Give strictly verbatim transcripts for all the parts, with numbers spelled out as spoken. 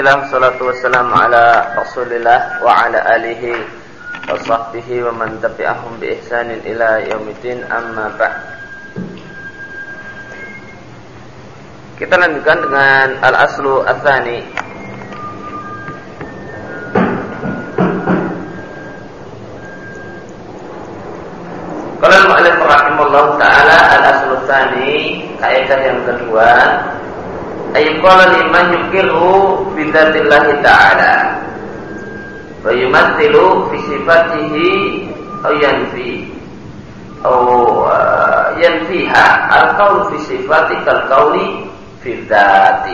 Alhamdulillah, salatu wassalamu ala Rasulillah wa ala alihi wa sahbihi wa man tabi'ahum bi ihsanin ila yaumiddin, amma ba'd. Kita lanjutkan dengan al-aslu ats-tsani. Qala al-mu'allif rahimahullah ta'ala, al-aslu ats-tsani, kaidah yang kedua, ayyuqala liman yuqirru bidzatillahi ta'ala wa yumathilu fi sifatihi aw yanfi aw uh, yanfiha al-qawl fi sifati kal-qawli fi dzati.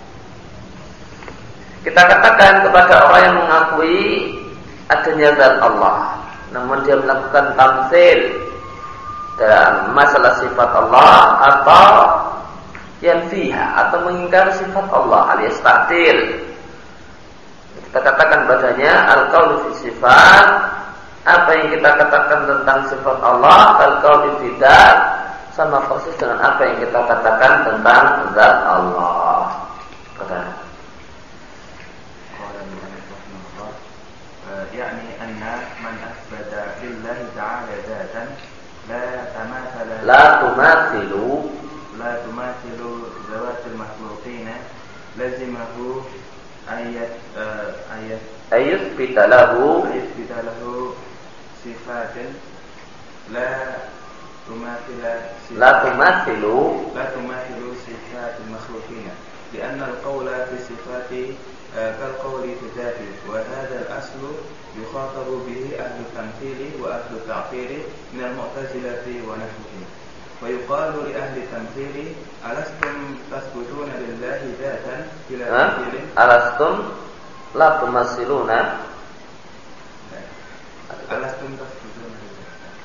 Kita katakan kepada orang yang mengakui adanya zat Allah, namun dia melakukan tamtsil dalam masalah sifat Allah atau yang fiha atau mengingkari sifat Allah alias ta'til. Kita katakan padanya al-qaulu fi sifat, apa yang kita katakan tentang sifat Allah, al-qaulu fi dzat, sama persis dengan apa yang kita katakan tentang zat Allah. Kata yakni anna man asbata lillahi ta'ala dzatan la tamathala la tumathilu لا تماثل ذوات المخلوقين لزمه أيت أيت أيثبت له أيثبت له صفات لا تماثل لا تماثل لا تماثل صفات المخلوقين، لأن القول في الصفات كالقول في الذات، وهذا الأصل يخاطب به أهل التمثيل وأهل التعطيل من المعتزلة ونحوهم. ويقال لأهل التمثيل ألستم تثبتون لله ذاتا بلا تمثيل؟ ألستم لا تمثلون ألستم تثبتون لله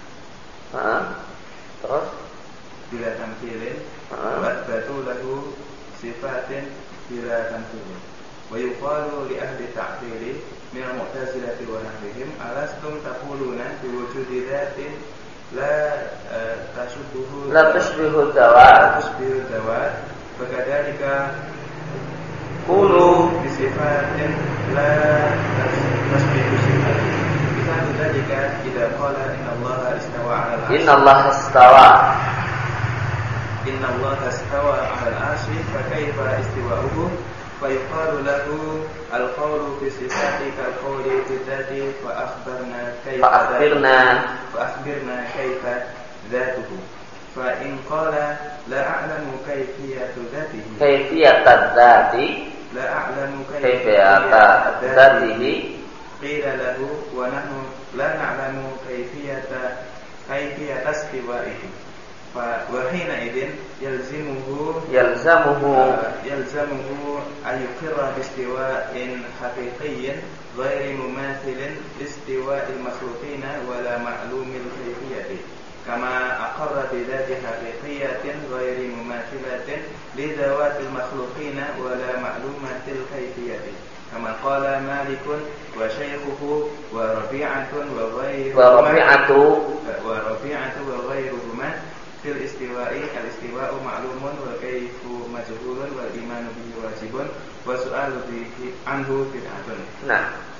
terus بلا تمثيل وأثبتوا له صفات بلا تمثيل. ويقال لأهل التعطيل من المعتزلة ونحوهم ألستم تقولون بوجود ذات لا تشبه لا تشبه الذوات تشبه الذوات فكذلك قولوا بصفات لا تشبه صفات. مثال ذلك إذا قال إن الله استوى على العرش إن الله استوى إن الله استوى على العرش فكيف استواؤه؟ فيقال له القول في صفات كالقول في الذات فأخبرنا كيف فأخبرنا فأخبرنا كيف ذاته. فإن قال لا أعلم كيفية ذاته كيفية الذات لا أعلم كيفية ذاته قيل له ونحن لا نعلم كيفية كيفية استوائه، وحينئذ يلزمه يلزمه يلزمه أن يقر باستواء حقيقي غير مماثل لاستواء المخلوقين ولا معلوم الكيفية، كما أقر بذات حقيقية غير مماثلة لذوات المخلوقين ولا معلومة الكيفية، كما قال مالك وشيخه وربيعة وغيرهما وربيعة وغيرهما في الاستواء الاستواء معلوم والكيف مجهول والإيمان به واجب والسؤال عنه بدعة. Nah,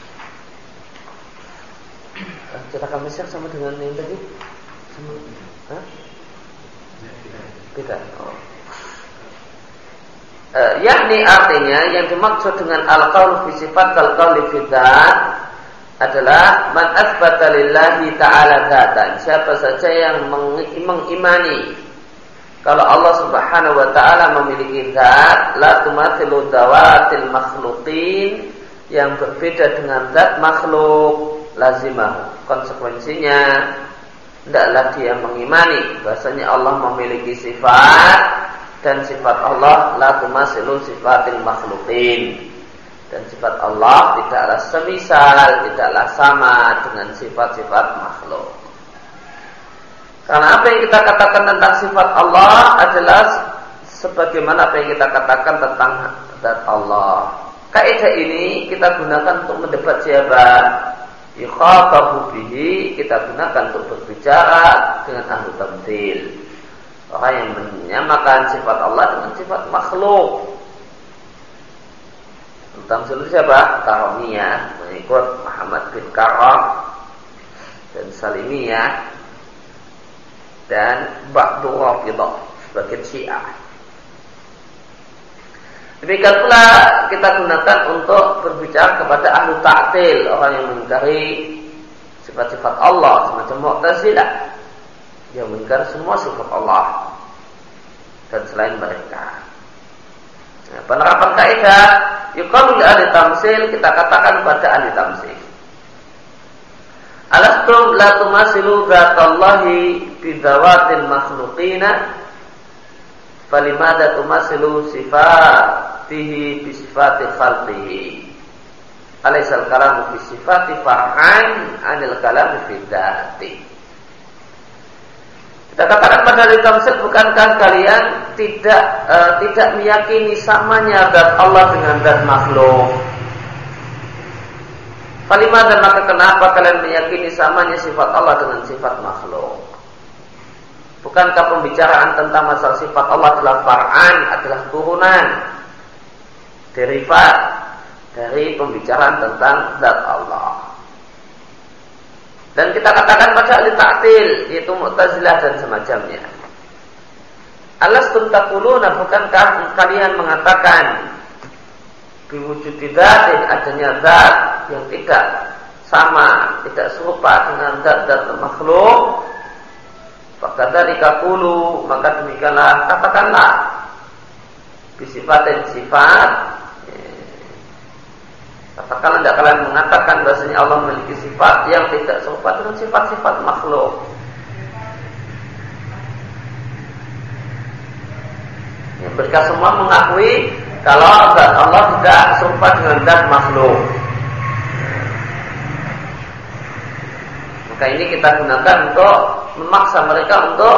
cetakan Mesir sama dengan yang tadi? Sama? Hah? Beda. Oh. Uh, yakni artinya yang dimaksud dengan al-qaul fi sifat kal-qauli fi dzat adalah man asbata lillahi ta'ala dzatan, siapa saja yang mengimani kalau Allah Subhanahu wa taala memiliki zat, la tumathilu dzawatil makhluqin, yang berbeda dengan zat makhluk, lazimah, konsekuensinya hendaklah dia mengimani bahasanya Allah memiliki sifat, dan sifat Allah la tumathilu sifatil makhluqin, dan sifat Allah tidaklah semisal, tidaklah sama dengan sifat-sifat makhluk. Karena apa yang kita katakan tentang sifat Allah adalah sebagaimana apa yang kita katakan tentang zat Allah. Kaidah ini kita gunakan untuk mendebat siapa? Yukhatabu bihi, kita gunakan untuk berbicara dengan ahli tamtsil. Orang yang menyamakan sifat Allah dengan sifat makhluk. Tamsil itu siapa? Karamiyah, mengikut Muhammad bin Karam dan Salimiyah dan Ba'du Rafidah sebagai Syiah. Demikian pula kita gunakan untuk berbicara kepada ahlu ta'til, orang yang mengingkari sifat-sifat Allah, semacam Mu'tazilah yang mengingkari semua sifat Allah dan selain mereka. Nah, penerapan kaidah yuqalu li ahli tamsil, kita katakan pada ahli tamsil, alastum la tumasilu dzatallahi bidzawatil makhluqina falimada tumasilu sifatihi bisifati khalqihi alaisal kalamu bisifati far'an anil kalamu fi dzati. Kita katakan pada ahli tamsil, bukankah kalian tidak e, tidak meyakini samanya zat Allah dengan zat makhluk? Falimah, dan maka kenapa kalian meyakini samanya sifat Allah dengan sifat makhluk? Bukankah pembicaraan tentang masalah sifat Allah adalah far'an, adalah turunan, derivat dari pembicaraan tentang zat Allah? Dan kita katakan pada ahli ta'til, yaitu Mu'tazilah dan semacamnya, alastum taquluna, bukankah kalian mengatakan biwujudi dzatin, adanya zat yang tidak sama, tidak serupa dengan zat-zat makhluk? Fakadzalika qulu, maka demikianlah katakanlah, bisifatin sifat. Katakanlah tidak kalian mengatakan bahasanya Allah memiliki sifat yang tidak serupa dengan sifat-sifat makhluk. Ya, mereka semua mengakui kalau zat Allah tidak serupa dengan zat makhluk. Maka ini kita gunakan untuk memaksa mereka untuk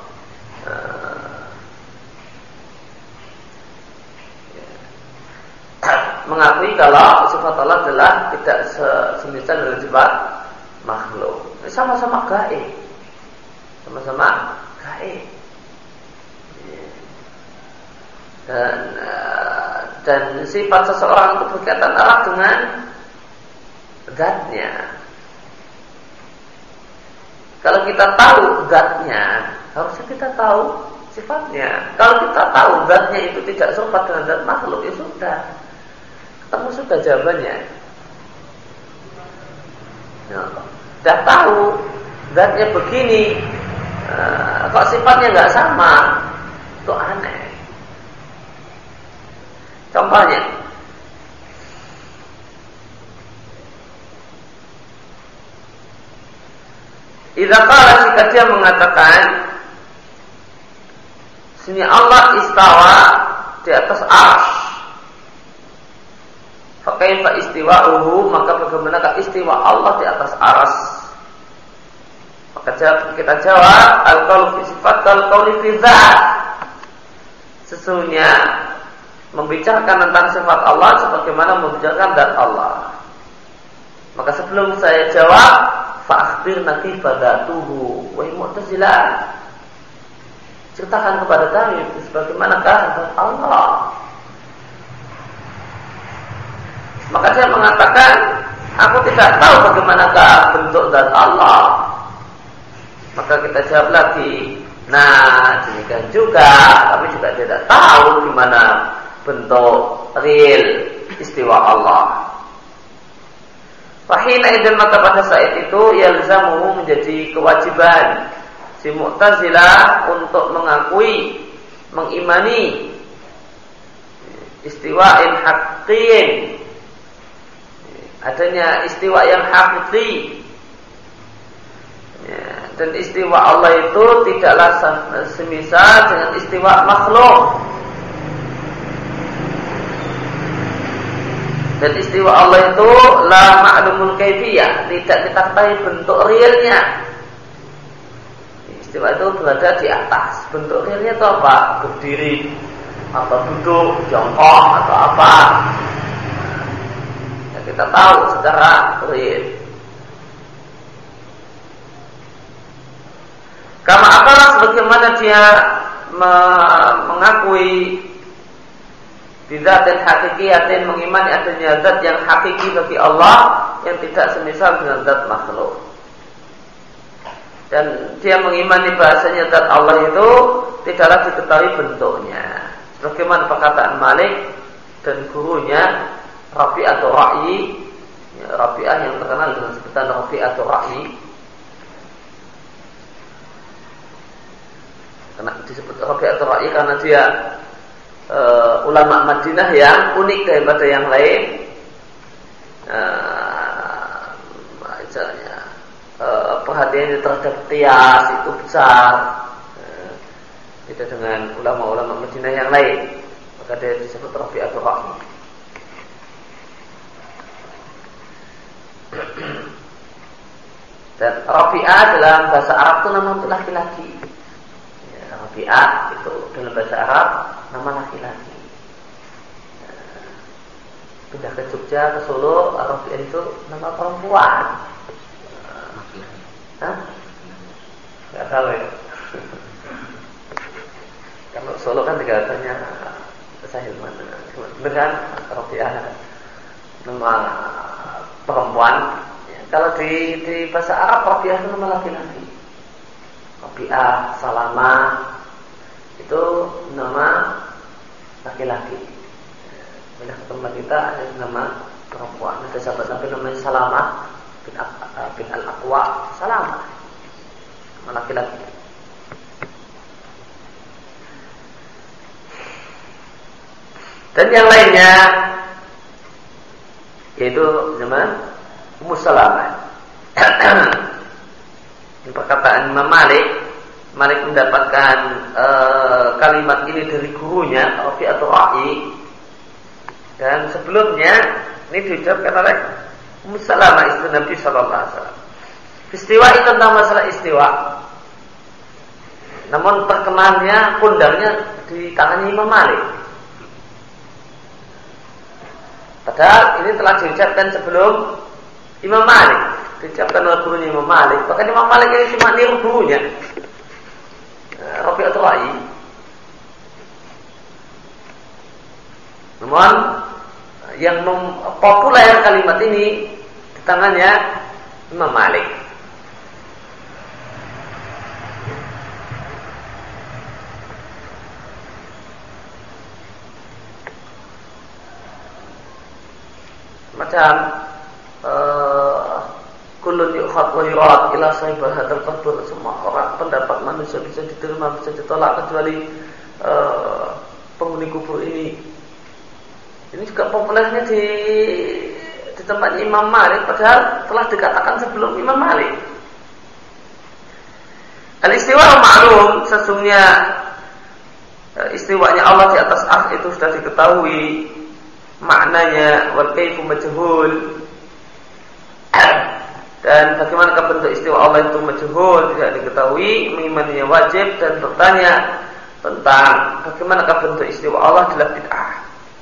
mengakui kalau sifat Allah adalah tidak semisal dengan sifat makhluk. Sama-sama gaib, sama-sama gaib. Dan dan sifat seseorang itu berkaitan erat dengan zatnya. Kalau kita tahu zatnya, harusnya kita tahu sifatnya. Kalau kita tahu zatnya itu tidak serupa dengan zat makhluk, ya sudah. Kamu sudah jawabannya. Ya, sudah tahu zatnya begini, uh, kok sifatnya nggak sama, itu aneh. Contohnya, idza qala, jika dia mengatakan sini Allah istawa di atas arsy, fakaifa istiwa'uhu, maka bagaimanakah istiwa Allah di atas aras? Maka kita jawab, al-qaulu fi sifat kal-qauli fi dzat. Sesungguhnya membicarakan tentang sifat Allah sebagaimana membicarakan zat Allah. Maka sebelum saya jawab, fa akhbirna kaifa dzatuhu, wa Mu'tazilah, ceritakan kepada kami sebagaimanakah zat Allah. Maka saya mengatakan, aku tidak tahu bagaimanakah bentuk zat Allah. Maka kita jawab lagi, nah demikian juga kami juga tidak tahu gimana bentuk real istiwa Allah. Fahina idzan, maka pada saat itu yalzamuhu, menjadi kewajiban si Mu'tazilah untuk mengakui, mengimani istiwa'in haqqin, adanya istiwa yang hakiki. Ya, dan istiwa Allah itu tidaklah semisal dengan istiwa makhluk. Dan istiwa Allah itu la ma'lumul kaifiyah, tidak kita ketahui bentuk realnya. Istiwa itu berada di atas. Bentuk realnya itu apa? Berdiri atau duduk, jongkok atau apa? Kita tahu secara real. Kama apalah sebagaimana dia me- mengakui Bidzatin hakikiyatin, mengimani adanya zat yang hakiki bagi Allah yang tidak semisal dengan zat makhluk. Dan dia mengimani bahasanya zat Allah itu tidaklah diketahui bentuknya. Sebagaimana perkataan Malik dan gurunya Rabi' atau Ra'yi, ya, Rabi'ah yang terkenal dengan sebutan Rabi' atau Ra'yi. Karena disebut Rabi' atau Ra'yi karena dia Uh, ulama Madinah yang unik daripada yang lain. Uh, misalnya uh, perhatiannya terhadap qiyas itu besar, uh, beda dengan ulama-ulama Madinah yang lain, maka dia disebut Rabi' atau Ra'yi. Dan Rabi'ah dalam bahasa Arab itu nama untuk laki-laki. Ya, Rabi'ah itu dalam bahasa Arab nama laki-laki. Pindah ke Jogja, ke Solo, Rabi'ah itu nama perempuan. Hah? Gak tahu ya. Kalau Solo kan tinggalannya Sahil mana? Benar kan? Rabi'ah nama perempuan. Ya, kalau di di bahasa Arab Rabi'ah itu nama laki-laki. Rabi'ah, Salamah itu nama laki-laki. Bila ketemu kita ada nama perempuan. Ada sahabat Nabi namanya Salamah bin, bin Al-Aqwa. Salamah nama laki-laki. Dan yang lainnya yaitu nama Ummu Salamah. Perkataan Imam Malik, Malik mendapatkan e, kalimat ini dari gurunya Rabi' atau Ra'yi. Dan sebelumnya ini diucapkan oleh Ummu Salamah istri Nabi sallallahu alaihi wasallam. Istiwa itu tentang masalah istiwa. Namun terkenalnya pundaknya di tangannya Imam Malik. Padahal ini telah diucapkan sebelum Imam Malik, diucapkan oleh gurunya Imam Malik. Bahkan Imam Malik ini cuma niru gurunya Rabi' atau Ra'yi. Namun yang populer kalimat ini di tangannya Imam Malik. Macam kullun yukhad wa yurad ila sahibah hadzal qabr, semua orang pendapat manusia bisa diterima bisa ditolak kecuali uh, penghuni kubur ini. Ini juga populernya di di tempat Imam Malik, padahal telah dikatakan sebelum Imam Malik. Al-istiwa ma'lum, sesungguhnya istiwanya Allah di atas arsy itu sudah diketahui maknanya, wal kaifu majhul. Dan bagaimana bentuk istiwa Allah itu majhul, tidak diketahui, mengimaninya wajib, dan bertanya tentang bagaimana bentuk istiwa Allah adalah bid'ah.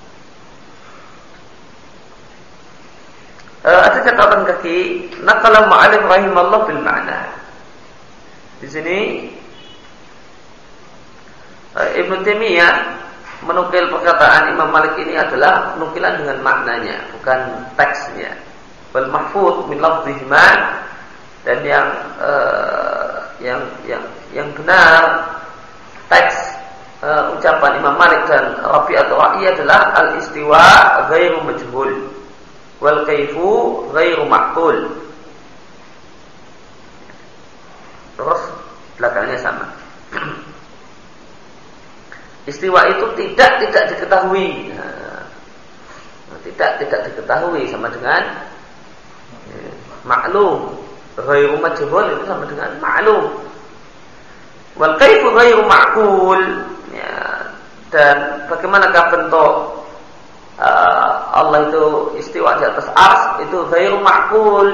E, ada catatan kaki, naqala ma'alif rahimallah bil ma'na. Di sini e, Ibnu Taimiyah menukil perkataan Imam Malik ini adalah nukilan dengan maknanya, bukan teksnya. Wal mahfuz min lafzihima, dan yang uh, yang yang yang benar teks uh, ucapan Imam Malik dan Rabi' atau Ra'yi adalah al-istiwa ghairu majhul wal kaifu ghairu ma'qul. Terus belakangnya sama. Istiwa itu tidak tidak diketahui. Nah, tidak tidak diketahui sama dengan maklum. Ghairu majhul itu sama dengan maklum. Wal kaifu ghairu ma'qul, ya, dan bagaimanakah bentuk uh, Allah itu istiwa di atas ars itu ghairu ma'qul.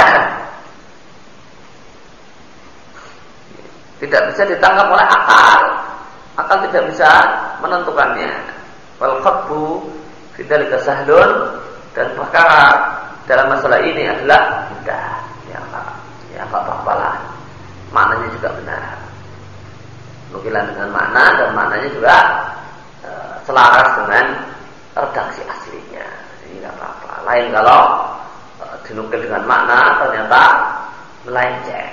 Tidak bisa ditangkap oleh akal. Akal tidak bisa menentukannya. Wal khatbu fi dzalika sahlun, dan perkara dalam masalah ini adalah mudah, ya enggak, ya enggak apa-apalah. Maknanya juga benar. Nukilan dengan makna dan maknanya juga e, selaras dengan Lain kalau dinukil dengan makna ternyata melenceng.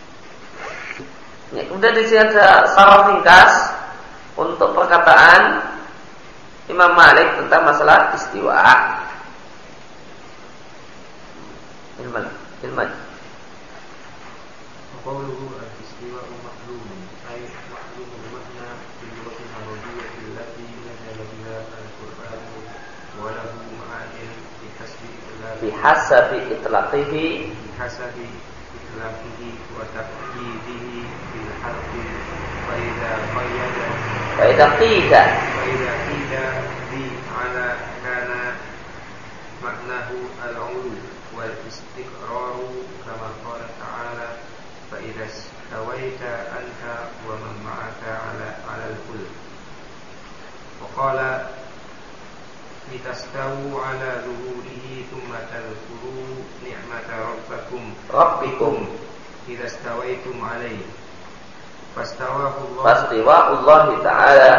Ya, kemudian di sini ada saraf ringkas untuk perkataan Imam Malik tentang masalah istiwa. Ilman, ilman. Qawluhu al-istiwa'u ma'lumun ay ma'lumun makna bil lughati al-arabiyyah allati nazala biha al-Qur'an wa lahu ma'anin bi hasbi bi hasabi itlaqihi bi hasabi itlaqihi wa taqyidihi bil harfi fa idza qayyada fa idza qida fa idza qida bi ala kana maknahu al-'ulu wal istiqraru kama qala ta'ala fa idza stawaita anta wa man ma'aka 'ala 'alal fulk wa qala litastawu 'ala zuhurihi thumma tadhkuru ni'mata rabbakum rabbikum idza stawaitum 'alaihi fastawahu Allah ta'ala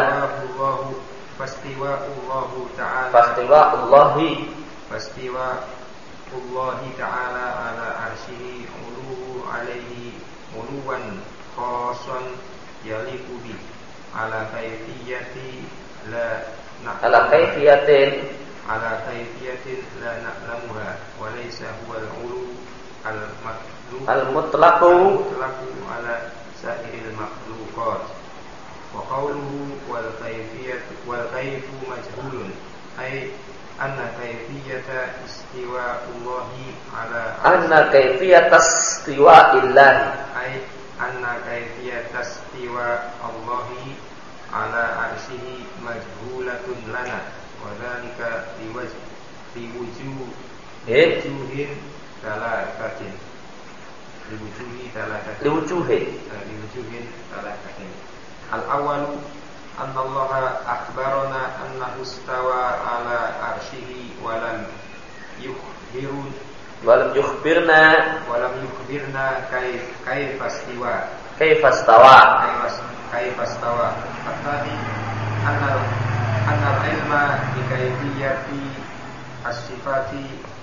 fastiwa Allah ta'ala fastiwa Allahi fastiwa Allah ta'ala 'ala arsyihi 'uluhu 'alaihi 'uluwan khassan yaliqu bi 'ala kayfiyati la ala kayfiyatin ala kayfiyatin la na'lamuha wa laysa huwa al-'ulu al-matlub al-mutlaqu mutlaqu ala sa'iril makhluqat wa qawluhu wal kayfiyatu wal kayfu majhulun ay anna kayfiyata istiwa'ullahi ala anna kayfiyata istiwa'illahi ay anna kayfiyata istiwa'ullahi ala arsyihi majhulatun lana wa dhalika liwajh liwujuh wujuhin talatatin liwujuhi talatatin liwujuhin liwujuhin talatatin al-awwalu anna Allah akhbarana annahu istawa ala arsyihi wa lam yukhbirun wa lam yukhbirna wa lam yukhbirna kayf kayfa istiwa kayfa istawa kayfa istawa at-tani anna anna al-ilma bi kayfiyati as-sifati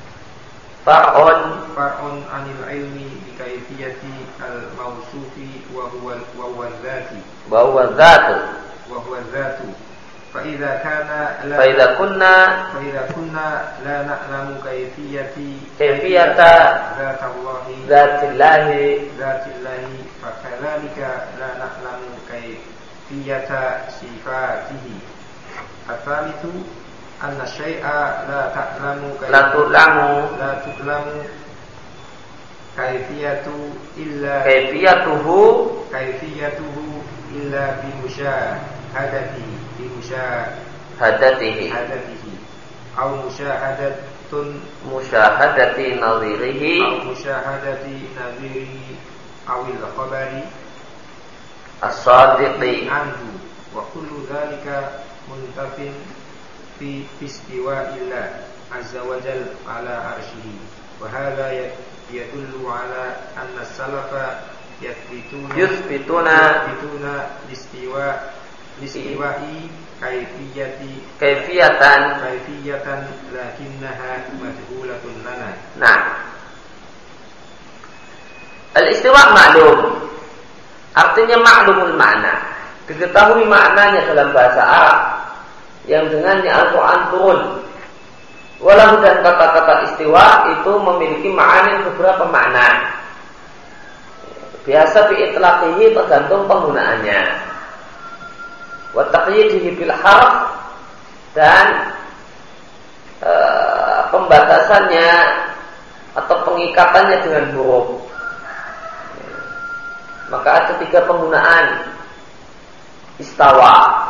far'un far'un anil ilmi bi kayfiyati al-mawsufi wa huwa wa huwa dzati wa huwa dzatu wa huwa dzatu fa idza kana la fa idza kunna fa idza kunna la na'lamu kayfiyati kayfiyata dzatallahi dzatillahi dzatillahi fa kadzalika la na'lamu kayfiyata sifatihi at-thalithu anna syai'a la ta'lamu la tu'lamu la tu'lamu kayfiyatu illa kayfiyatuhu kayfiyatuhu illa bi musyahadatihi bi musyahadatihi musyahadatihi aw musyahadatun musyahadati nadhirihi aw musyahadati nadhirihi aw al-khabari as-sadiqi anhu wa kullu dhalika muntafin fi istiwa'illah azza wa jalla ala arsyihi wa hadha yadullu ala anna as-salafa yathbituna yuthbituna yathbituna istiwa istiwa'i kayfiyati kayfiyatan kayfiyatan lakinnaha majhulatun lana. Nah, al-istiwa maklum, artinya maklumul makna, diketahui maknanya dalam bahasa Arab yang dengannya Al-Quran turun. Walau dan kata-kata istiwa itu memiliki makna beberapa makna. Biasa bi'itlaqihi tergantung penggunaannya. Wa taqyidihi bil harf dan e, pembatasannya atau pengikatannya dengan huruf. Maka ada tiga penggunaan istawa.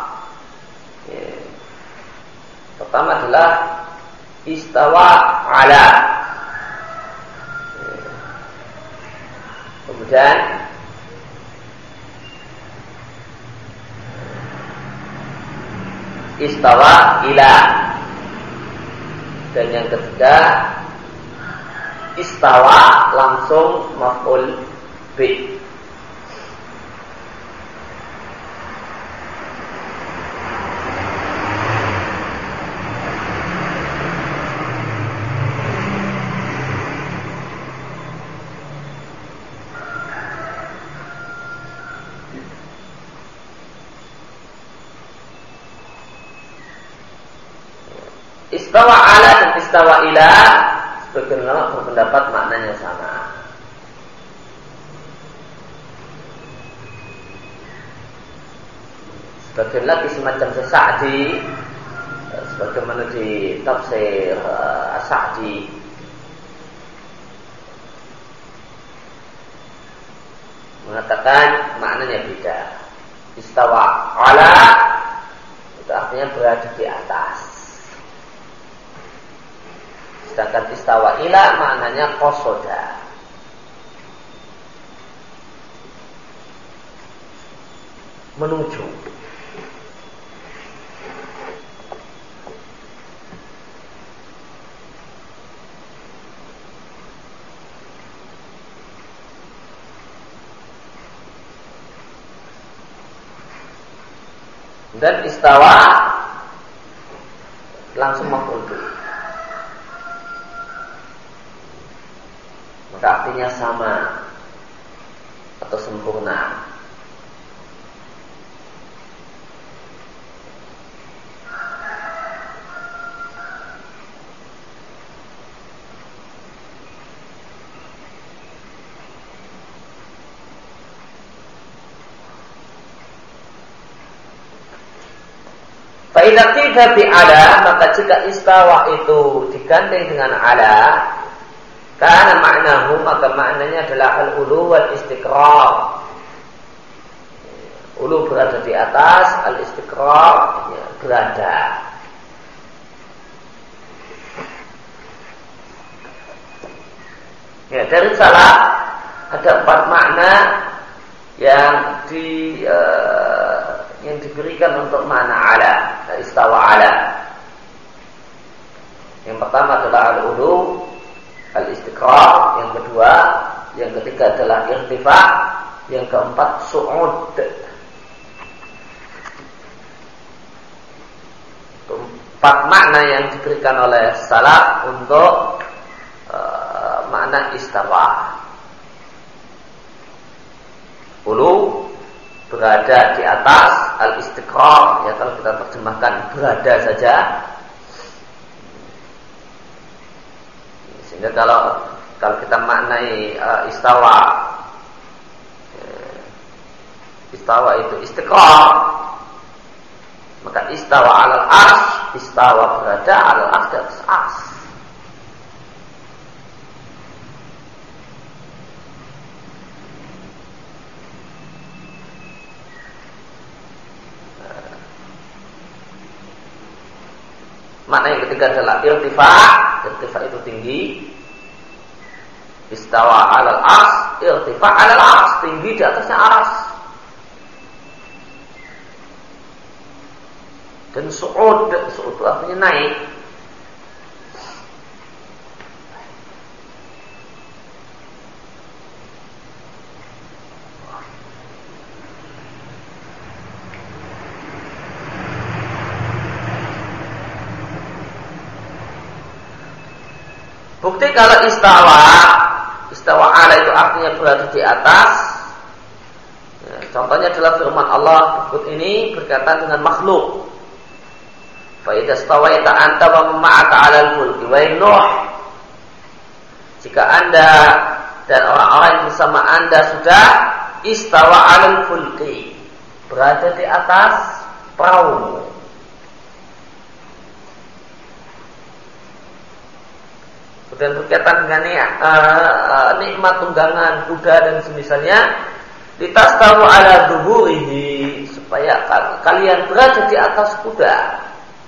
Pertama adalah istawa ala. Kemudian istawa ila. Dan yang ketiga istawa langsung maf'ul bi. istawa ala dan istawa ila sebagian ulama berpendapat maknanya sama. Sebagian lagi semacam Sa'di, sebagaimana di tafsir uh, As-Sa'di, mengatakan maknanya beda. Istawa ala itu artinya berada di atas, sedangkan istawa ila maknanya qasoda, menuju. Dan istawa langsung maf'ul bih, maka artinya sama atau sempurna. Fa'idha qidha bi ala, maka jika istawa itu digandeng dengan ala, karena maknahu, maka maknanya adalah al-ulu wal istiqrar. Ulu berada di atas, al-istiqrar ya, berada. Ya, dari salah ada empat makna yang di uh, yang diberikan untuk makna ala, istawa ala. Yang pertama adalah al-ulu, al-istiqrar. Yang kedua, yang ketiga adalah irtifa. Yang keempat su'ud. Empat makna yang diberikan oleh salaf untuk uh, makna istawa. Ulu berada di atas, al-istiqrar, ya kalau kita terjemahkan berada saja. Sehingga kalau kalau kita maknai uh, istawa, uh, istawa itu istiqrar, maka istawa alal arsy, istawa berada alal arsy, di atas arsy. Makna yang ketiga adalah irtifa. Irtifa itu tinggi. Istawa alal ars, irtifa alal ars, tinggi di atasnya ars. Dan su'ud, su'ud artinya naik. Bukti kalau istawa, istawa ala itu artinya berada di atas. Ya, contohnya adalah firman Allah berikut ini berkaitan dengan makhluk. Fa idza stawaita anta wa ma'aka 'alal fulki wa Nuh. Jika Anda dan orang-orang yang bersama Anda sudah istawa 'alal fulki, berada di atas perahu. Dan berkaitan dengan uh, nikmat tunggangan kuda dan semisalnya, litastawu ala dhuhurihi, supaya kalian berada di atas kuda.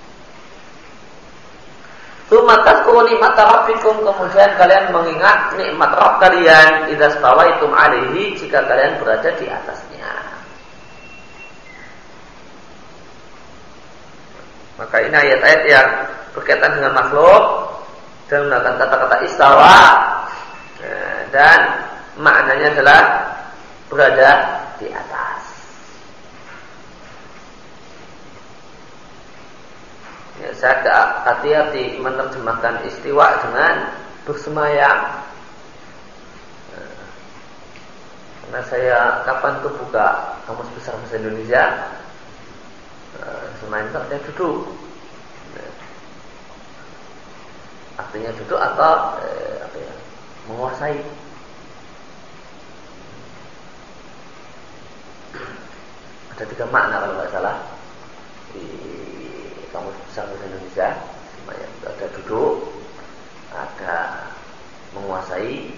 Tsumma tadhkuru nikmata rabbikum, kemudian kalian mengingat nikmat Rabb kalian, idza stawaitum alaihi, jika kalian berada di atasnya. Maka ini ayat-ayat yang berkaitan dengan makhluk dan menggunakan kata-kata istawa, dan maknanya adalah berada di atas. Ya, saya agak hati-hati menerjemahkan istiwa dengan bersemayam, karena saya kapan tuh buka Kamus Besar Bahasa Indonesia, semayam itu artinya duduk. artinya duduk atau eh, apa ya, menguasai. Ada tiga makna kalau nggak salah di kamus besar bahasa Indonesia. Ada duduk, ada menguasai,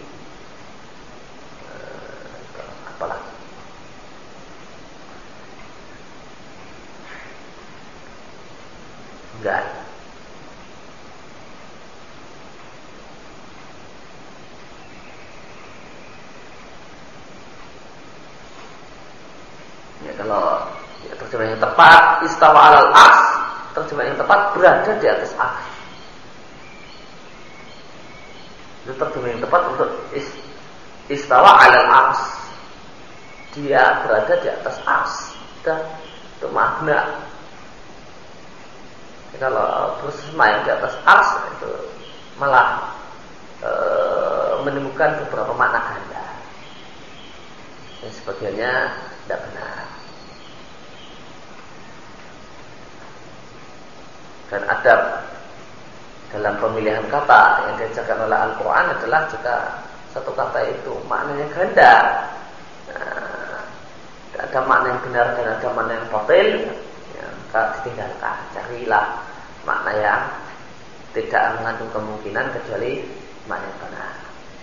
eh, apalah. Enggak. Ya, kalau ya, terjemahan yang tepat istawa alal ars, terjemahan yang tepat berada di atas ars. Itu terjemahan yang tepat untuk istawa alal ars. Dia berada di atas ars. Dan itu makna. Kalau bersama yang di atas ars itu malah e, menemukan beberapa makna ganda. Yang sebagiannya tidak benar. Dan adab dalam pemilihan kata yang diajarkan oleh Al-Quran adalah jika satu kata itu maknanya ganda, nah, ada makna yang benar dan ada makna yang batil, ya, maka ditinggalkan. Carilah makna yang tidak mengandung kemungkinan kecuali makna yang benar.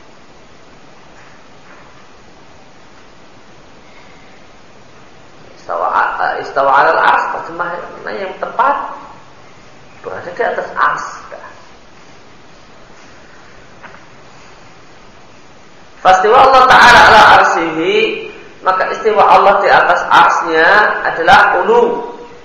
Istawa, istawa alal ars, terjemahan yang tepat berada di atas ars. Fastiwa Allah Ta'ala ala arsihi, maka istiwa Allah di atas arsnya adalah ulu,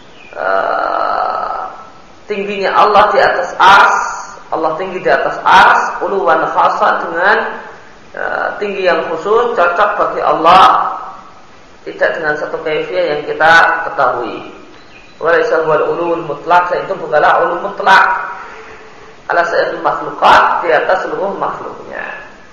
uh, tingginya Allah di atas ars. Allah tinggi di atas ars, ulu wa nafasa, dengan uh, tinggi yang khusus cocok bagi Allah, tidak dengan satu kaifiyah yang kita ketahui. Walaysa huwal ulul mutlaq, itu bukanlah ulul mutlaq ala sa'iril makhluqat, di atas seluruh makhluknya.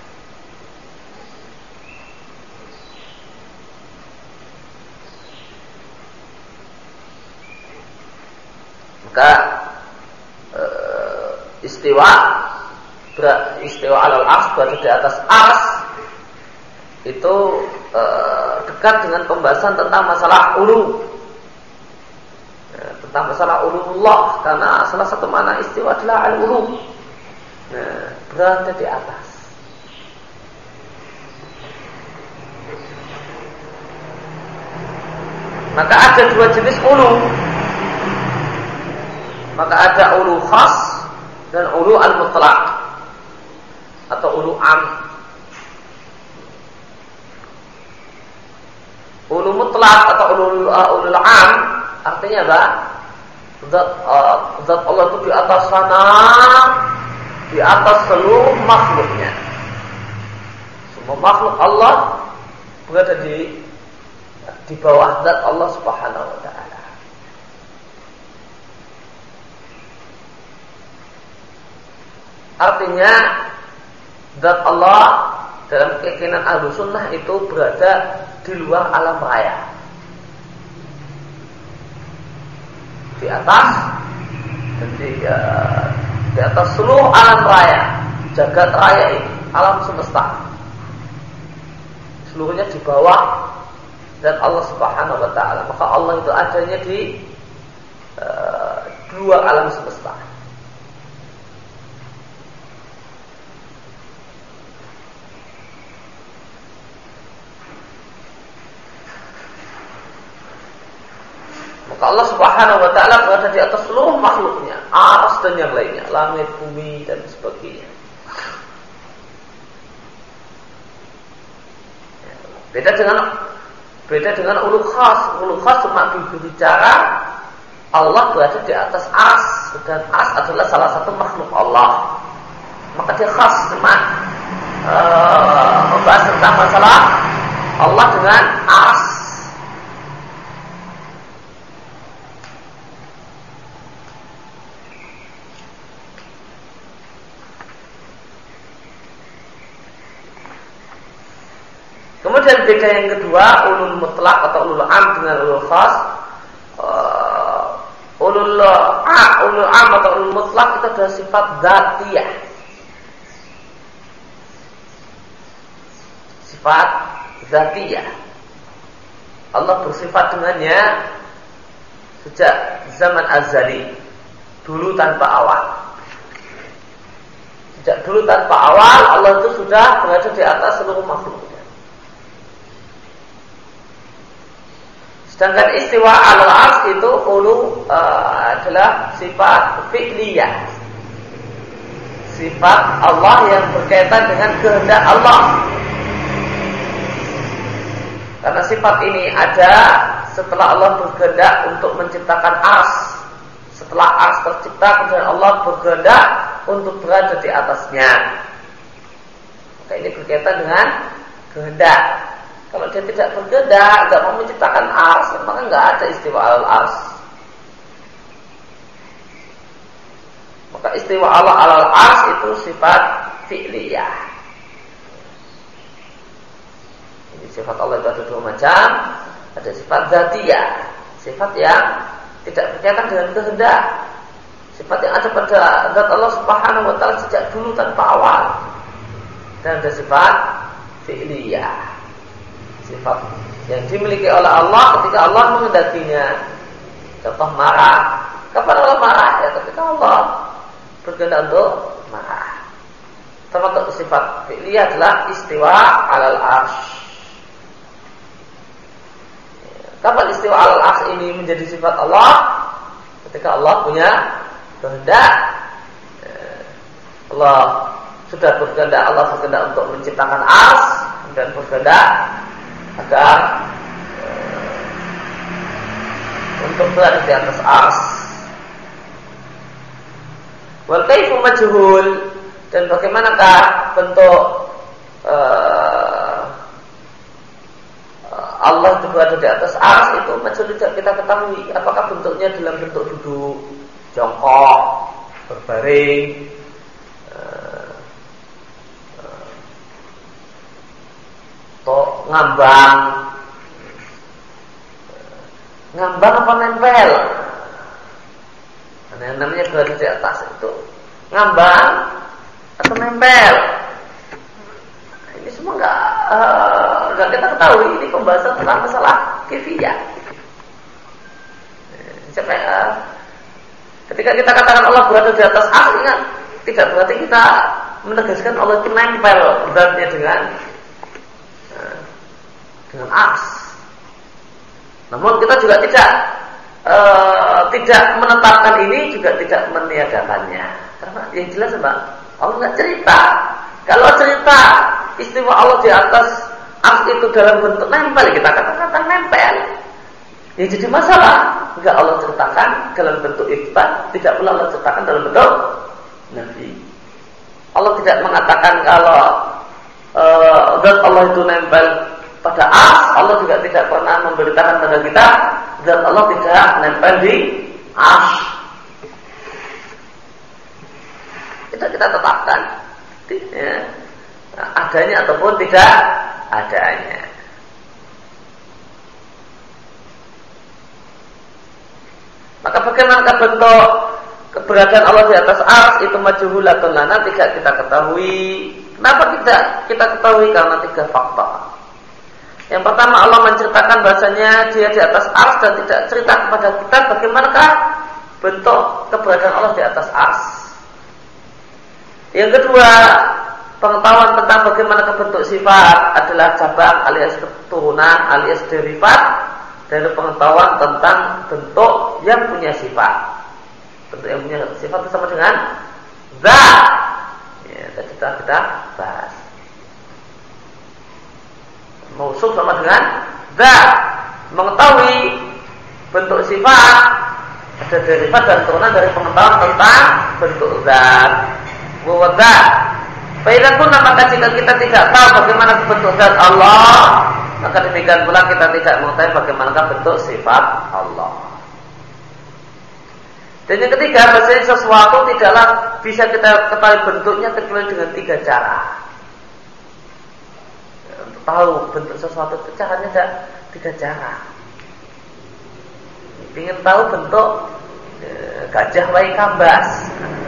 Maka e, istiwa istiwa alal ars, berada di atas ars, itu e, dekat dengan pembahasan tentang masalah ulu, ya, tentang masalah ululullah, karena salah satu makna istiwa adalah al-ulu, nah, berada di atas. Maka ada dua jenis ulu. Maka ada ulu khas dan ulu al-mutlaq atau ulu am. Ulu mutlaq atau ulu ulu am artinya apa? Zat, uh, zat Allah itu di atas sana, di atas seluruh makhluknya. Semua makhluk Allah berada di di bawah zat Allah Subhanahu wa taala. Artinya zat Allah dalam keyakinan Ahlu Sunnah itu berada di luar alam raya, di atas dan di, uh, di atas seluruh alam raya, jagat raya ini, alam semesta, seluruhnya di bawah zat Allah Subhanahu wa taala. Maka Allah itu adanya di uh, dua alam semesta. Maka Allah Subhanahu wa taala berada di atas seluruh makhluknya, aras dan yang lainnya, langit, bumi dan sebagainya. Beda dengan beda dengan ulu khas. Ulu khas cuma berbicara Allah berada di atas aras, dan aras adalah salah satu makhluk Allah. Maka dia khas, cuma uh, membahas tentang masalah Allah dengan aras. Kemudian beda yang kedua, ulul mutlaq atau ulul am dengan ulul khas. Uh, ulul a, ulul am atau ulul mutlaq itu adalah sifat dzatiyah. sifat zatiyah. Allah bersifat dengannya sejak zaman azali, dulu tanpa awal. Sejak dulu tanpa awal Allah itu sudah berada di atas seluruh makhluknya. Sedangkan istiwa alal ars itu ulu uh, adalah sifat fi'liyah, sifat Allah yang berkaitan dengan kehendak Allah. Karena sifat ini ada setelah Allah berkehendak untuk menciptakan ars. Setelah ars tercipta, kemudian Allah berkehendak untuk berada di atasnya. Maka ini berkaitan dengan kehendak. Kalau dia tidak berkehendak, tidak mau menciptakan ars, maka nggak ada istiwa alal ars. Maka istiwa Allah alal ars itu sifat fi'liyah. Ini sifat Allah itu ada dua macam. Ada sifat zatiyah, sifat yang tidak berkaitan dengan kehendak, sifat yang ada pada zat Allah Subhanahu wa taala sejak dulu tanpa awal. Dan ada sifat fi'liyah, sifat yang dimiliki oleh Allah ketika Allah menghendakinya. Contoh marah. Kapan Allah marah? Ya ketika Allah berkehendak untuk marah. Termasuk sifat fi'liyah adalah istiwa alal arsy. Kapan istiwa alal arsy ini menjadi sifat Allah? Ketika Allah punya kehendak. Allah sudah berkehendak, Allah berkehendak untuk menciptakan arsy dan berkehendak agar untuk berada di atas arsy. Wal kaifu majhul, dan bagaimanakah bentuk uh, Allah itu berada di atas arsy itu majhul, tidak kita ketahui. Apakah bentuknya dalam bentuk duduk, jongkok, berbaring, uh, uh, atau ngambang, uh, ngambang apa nempel? Nah, yang namanya berada di atas itu ngambang atau nempel. Nah, ini semua nggak uh, nggak kita ketahui. Ini pembahasan tentang masalah kaifiyah. Siapa uh, ketika kita katakan Allah berada di atas arsy, ingat, tidak berarti kita menegaskan Allah itu nempel beratnya dengan uh, dengan arsy. Namun kita juga tidak Uh, tidak menetapkan ini, juga tidak meniadakannya. Karena yang jelas Mbak, Allah nggak cerita. Kalau cerita istiwa Allah di atas arsy itu dalam bentuk nempel, kita katakan nempel, ya jadi masalah. Enggak, Allah ceritakan dalam bentuk isbat, tidak pula Allah ceritakan dalam bentuk nafi. Allah tidak mengatakan kalau uh, zat Allah itu nempel pada arsy. Allah juga tidak pernah memberitakan kepada kita zat Allah tidak nempel di arsy. Itu kita tetapkan, ya, adanya ataupun tidak adanya. Maka bagaimana bentuk keberadaan Allah di atas arsy itu majhulatun lana, tidak kita ketahui. Kenapa tidak kita ketahui? Karena tiga faktor. Yang pertama, Allah menceritakan bahasanya Dia di atas arsy dan tidak cerita kepada kita bagaimanakah bentuk keberadaan Allah di atas arsy. Yang kedua, pengetahuan tentang bagaimana bentuk sifat adalah cabang alias keturunan alias derivat dari pengetahuan tentang bentuk yang punya sifat. Bentuk yang punya sifat itu sama dengan zat. Ya, tadi kita, kita bahas. Mausuf sama dengan zat. Mengetahui bentuk sifat ada derivat dan turunan dari pengetahuan tentang bentuk zat. Wa zat. Faidah pun maka jika kita tidak tahu bagaimana bentuk zat Allah, maka demikian pula kita tidak mengetahui bagaimana bentuk sifat Allah. Dan yang ketiga, bahasanya sesuatu tidaklah bisa kita ketahui bentuknya kecuali dengan tiga cara. Untuk tahu bentuk sesuatu itu caranya ada tiga cara. Ingin tahu bentuk e, gajah wai kambas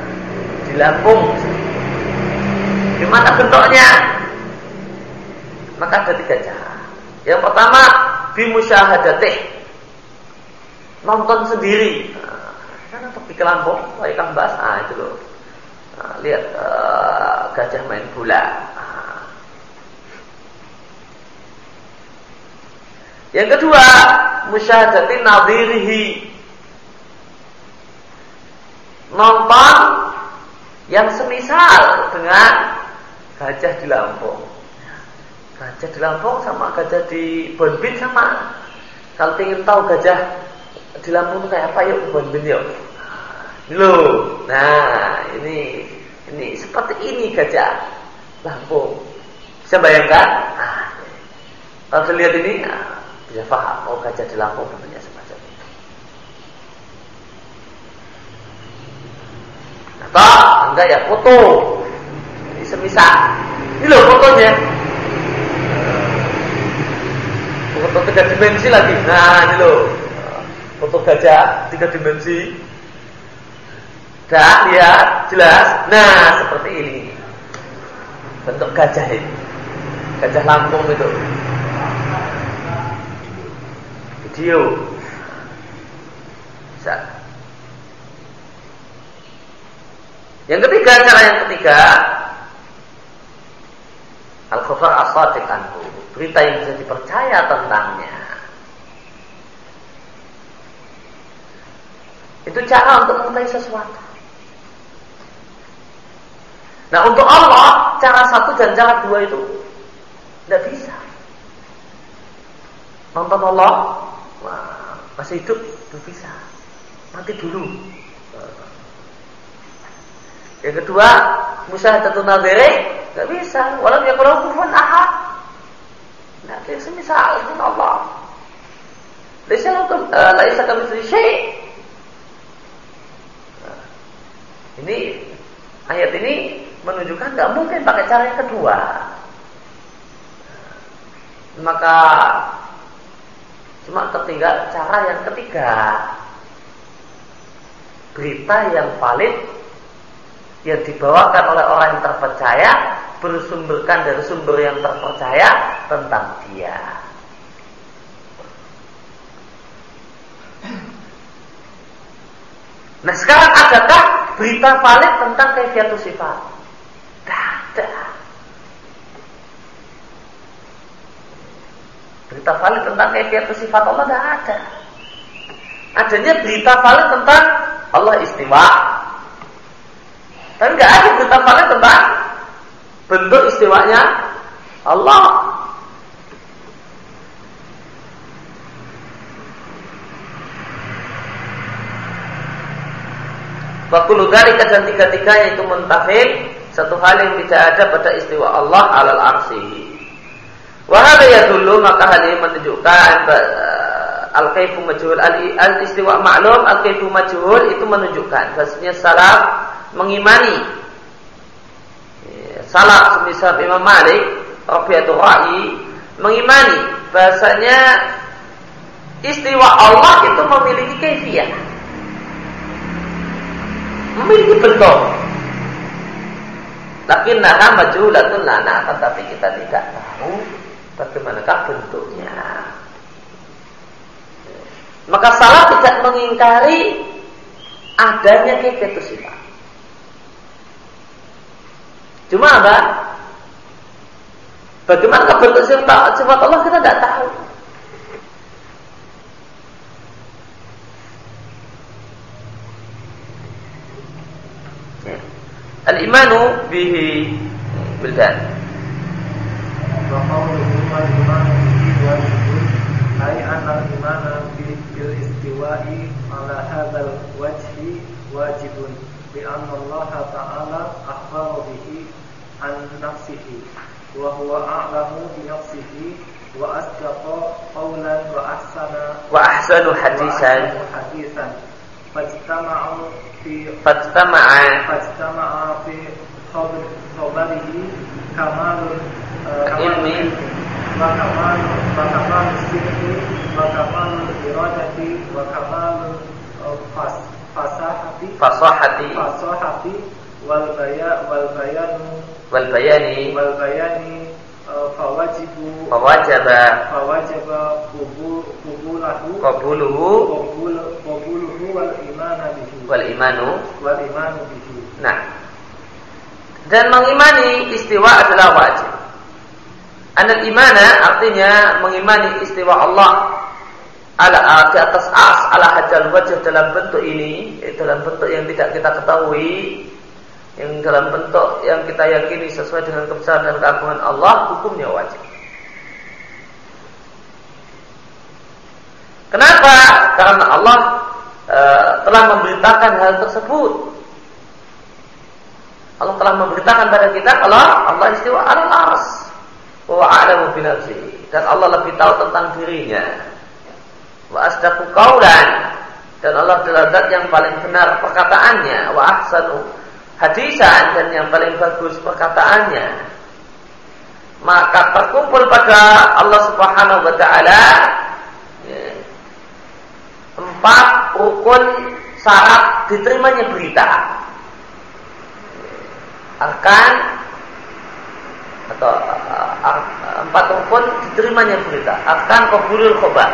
di Lampung, gimana bentuknya? Maka ada tiga cara. Yang pertama, bimusyahadatih, nonton sendiri. Nah, kan untuk di Lampung, kayak Kang Bas, ah itu loh. Nah, lihat uh, gajah main bola. Nah. Yang kedua, musyahadatin nadhirihi, nonton yang semisal dengan gajah di Lampung. Gajah di Lampung sama gajah di Bonbin sama. Kalau ingin tahu gajah di Lampung itu kayak apa, yuk Bonbin yuk. Loh, nah ini ini seperti ini gajah Lampung. Bisa bayangkan? Nah, kalau lihat ini, nah, bisa paham. Oh, gajah di Lampung bentuknya semacam itu. Atau enggak ya foto. Ini semisal. Ini loh fotonya. Foto tiga dimensi lagi. Nah, ini loh. Foto gajah tiga dimensi. Dah lihat jelas. Nah, seperti ini. Bentuk gajah ini. Gajah Lampung itu. Video. Bisa. Yang ketiga, cara yang ketiga, al-khabar as-sadiq anhu, berita yang bisa dipercaya tentangnya. Itu cara untuk mengetahui sesuatu. Nah, untuk Allah, cara satu dan cara dua itu tidak bisa. Nonton Allah, wah, masih hidup, tidak bisa. Mati dulu. Yang kedua, musyahadatun nadhiri, tidak bisa. Walam yakul lahu kufuwan ahad. Nah, itu semisal dengan Allah. Laisa lahu laisa kamitslihi syai'. Ini ayat ini menunjukkan tidak mungkin pakai cara yang kedua. Maka cuma tertinggal cara yang ketiga, berita yang valid yang dibawakan oleh orang yang terpercaya, bersumberkan dari sumber yang terpercaya tentang dia. Nah, sekarang adakah berita valid tentang kaifiatus sifat? Tidak ada. Berita valid tentang kaifiatus sifat Allah tidak ada. Adanya berita valid tentang Allah istiwa. Dan tidak ada berita valid tentang bentuk istiwanya Allah. Fakulu dari dan tiga-tiganya itu muntafid, satu hal yang tidak ada pada istiwa Allah alal arsihi. Wahada ya dulu, maka hal ini menunjukkan al-kaifu majhul, al-istiwa ma'lum, al-kaifu majhul, itu menunjukkan bahasanya salaf mengimani. Salaf semisal Imam Malik Rabi'atul Ra'i mengimani bahasanya istiwa Allah itu memiliki kaifiyah, memiliki bentuk. Lakinnaha majhulatun lana, tetapi kita tidak tahu bagaimanakah bentuknya. Maka salah tidak mengingkari adanya kaifiatus sifat. Cuma apa? Bagaimana bentuk sifat, sifat Allah kita tidak tahu. Ya. Al-imanu bihi bildan. Wa qawluhu al-imanu bihi wajibun, ay anna al-imana bil istiwa'i ala hadzal wajhi wajibun, bi anna Allah ta'ala akhbara bihi an nafsihi wa huwa a'lamu bi nafsihi wa asdaqa qawlan wa ahsana wa ahsanu hadisan hadisan fajtama'u fi fajtama'a fajtama'a fi khabarihi kamalul ilmi wa kamalul wa kamalul sidqi wa kamalul iradati wa kamalul fas fasahati fasahati fasahati wal bayan wal bayanu wal bayani wal bayani fawajibu fawajaba fawajaba qubulahu qabuluhu qabuluhu wal imanu bihi wal imanu wal imanu bihi. Nah, dan mengimani istiwa adalah wajib. Anal imana artinya mengimani istiwa Allah ala di atas as ala hajal wajah dalam bentuk ini, dalam bentuk yang tidak kita ketahui, yang dalam bentuk yang kita yakini sesuai dengan kebesaran dan keagungan Allah, hukumnya wajib. Kenapa? Karena Allah e, telah memberitakan hal tersebut. Allah telah memberitakan pada kita kalau Allah istiwa ala al-ars wa a'lamu bi nafsihi, dan Allah lebih tahu tentang dirinya. Wa asdaqu qaulan, dan Allah adalah zat yang paling benar perkataannya. Wa ahsanu hadisan, dan yang paling bagus perkataannya. Maka terkumpul pada Allah Subhanahu wa taala ya, empat rukun syarat diterimanya berita. Arkan atau uh, empat rukun diterimanya berita. Arkan qabulul khabar.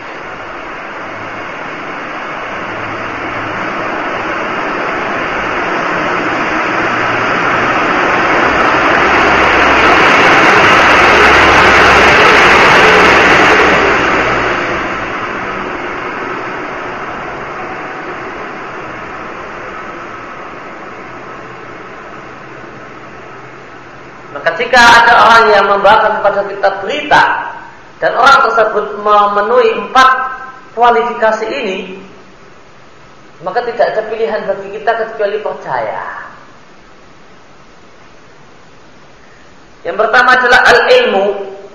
Jika ada orang yang membawakan kepada kita berita dan orang tersebut memenuhi empat kualifikasi ini, maka tidak ada pilihan bagi kita kecuali percaya. Yang pertama adalah al-ilmu.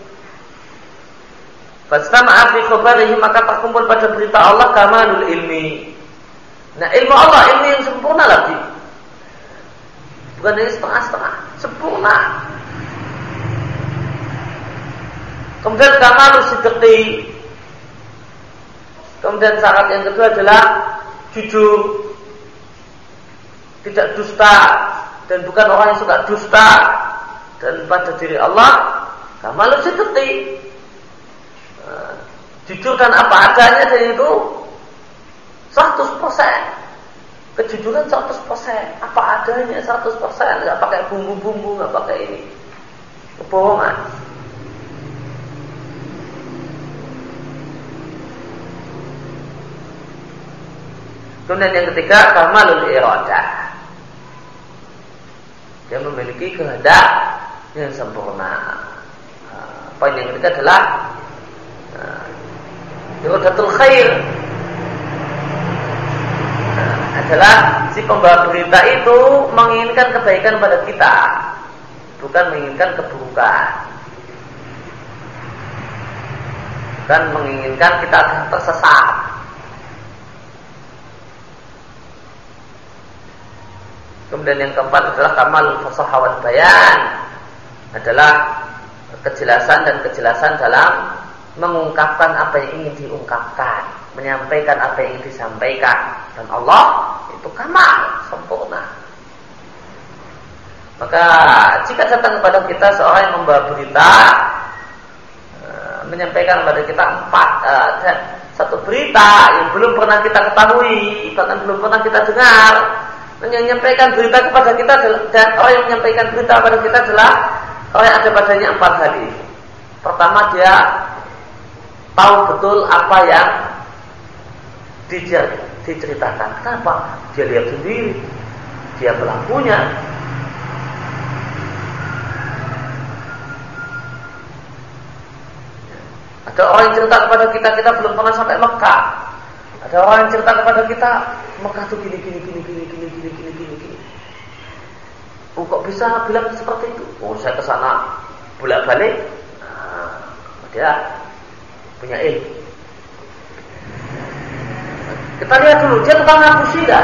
Fastama'a fi khabarihi, maka terkumpul pada berita Allah kamalul ilmi. Nah, ilmu Allah ilmu yang sempurna lagi, bukan ini setengah-setengah, sempurna. Kemudian kamalus sidqi. Kemudian syarat yang kedua adalah jujur, tidak dusta, dan bukan orang yang suka dusta dan pada diri Allah. Kamalus sidqi, jujur dan apa adanya, dan itu seratus persen. Kejujuran seratus persen, apa adanya seratus persen, nggak pakai bumbu-bumbu, nggak pakai ini kebohongan. Kemudian yang ketiga kamalul iradah, dia memiliki kehendak yang sempurna. Poin yang ketiga adalah iradatul khair, adalah si pembawa berita itu menginginkan kebaikan pada kita, bukan menginginkan keburukan, bukan menginginkan kita tersesat. Kemudian yang keempat adalah kamal fasahah wal bayan, adalah kejelasan dan kejelasan dalam mengungkapkan apa yang ingin diungkapkan, menyampaikan apa yang ingin disampaikan. Dan Allah itu kamal, sempurna. Maka jika datang kepada kita seorang yang membawa berita, menyampaikan kepada kita empat dan satu berita yang belum pernah kita ketahui, bahkan belum pernah kita dengar, menyampaikan berita kepada kita, dan orang yang menyampaikan berita kepada kita adalah orang yang ada padanya empat hal ini. Pertama, dia tahu betul apa yang diceritakan. Kenapa? Dia lihat sendiri, dia pelakunya. Ada orang yang cerita kepada kita, kita belum pernah sampai Mekah. Ada orang yang cerita kepada kita, Mekah tuh gini gini gini gini gini gini gini gini gini. Oh, kok bisa bilang seperti itu? Oh, saya ke sana bolak-balik. Nah, dia punya ilmu. Kita lihat dulu, dia tukang ngaku tidak?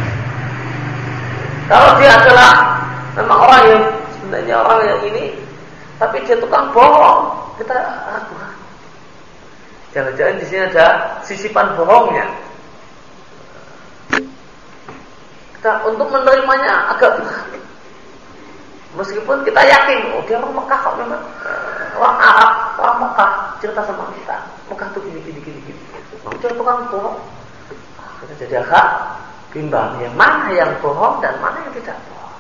Kalau dia adalah memang orang yang sebenarnya orang yang ini, tapi dia tukang bohong, kita ragu. Jangan-jangan di sini ada sisipan bohongnya. Kita untuk menerimanya agak berat. Meskipun kita yakin, oh dia orang Mekah kok memang orang Arab. cerita sama kita, Mekah tuh gini gini gini gini. Mau jadi tukang bohong. Kita jadi agak bimbang, yang mana yang bohong dan mana yang tidak bohong.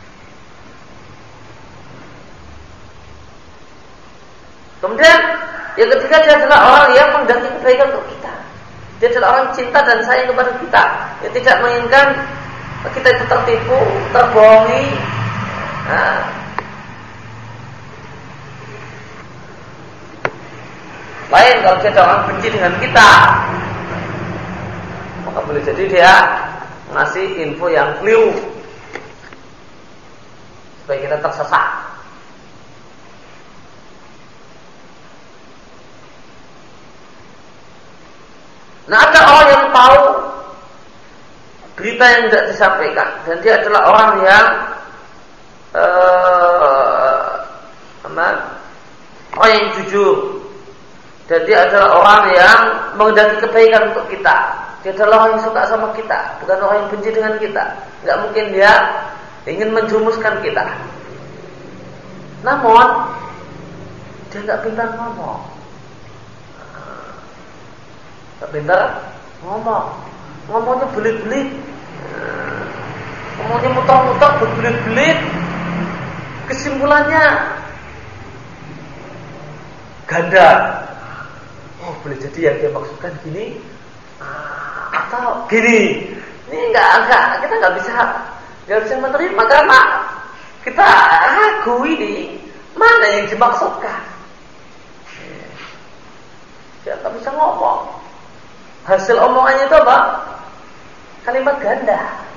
Kemudian yang ketiga, dia adalah orang yang menghendaki kebaikan untuk kita. Dia adalah orang cinta dan sayang kepada kita, yang tidak menginginkan kita itu tertipu, terbohongi. Nah, lain kalau dia ada orang benci dengan kita, maka boleh jadi dia ngasih info yang keliru supaya kita tersesat. Nah, ada orang yang tahu berita yang tidak disampaikan, dan dia adalah orang yang uh, orang yang jujur, dan dia adalah orang yang menghendaki kebaikan untuk kita. Dia adalah orang yang suka sama kita, bukan orang yang benci dengan kita. Tidak mungkin dia ingin menjurumuskan kita. Namun dia tidak pintar ngomong, tidak pintar ngomong, ngomongnya belit-belit, ngomongnya muter-muter berbelit-belit. Kesimpulannya ganda. Oh, boleh jadi yang dia maksudkan gini atau gini. Ini enggak, enggak, kita enggak bisa enggak bisa menerima karena kita ragu ini mana yang dimaksudkan. Dia enggak bisa ngomong. Hasil omongannya itu apa? Kalimat ganda.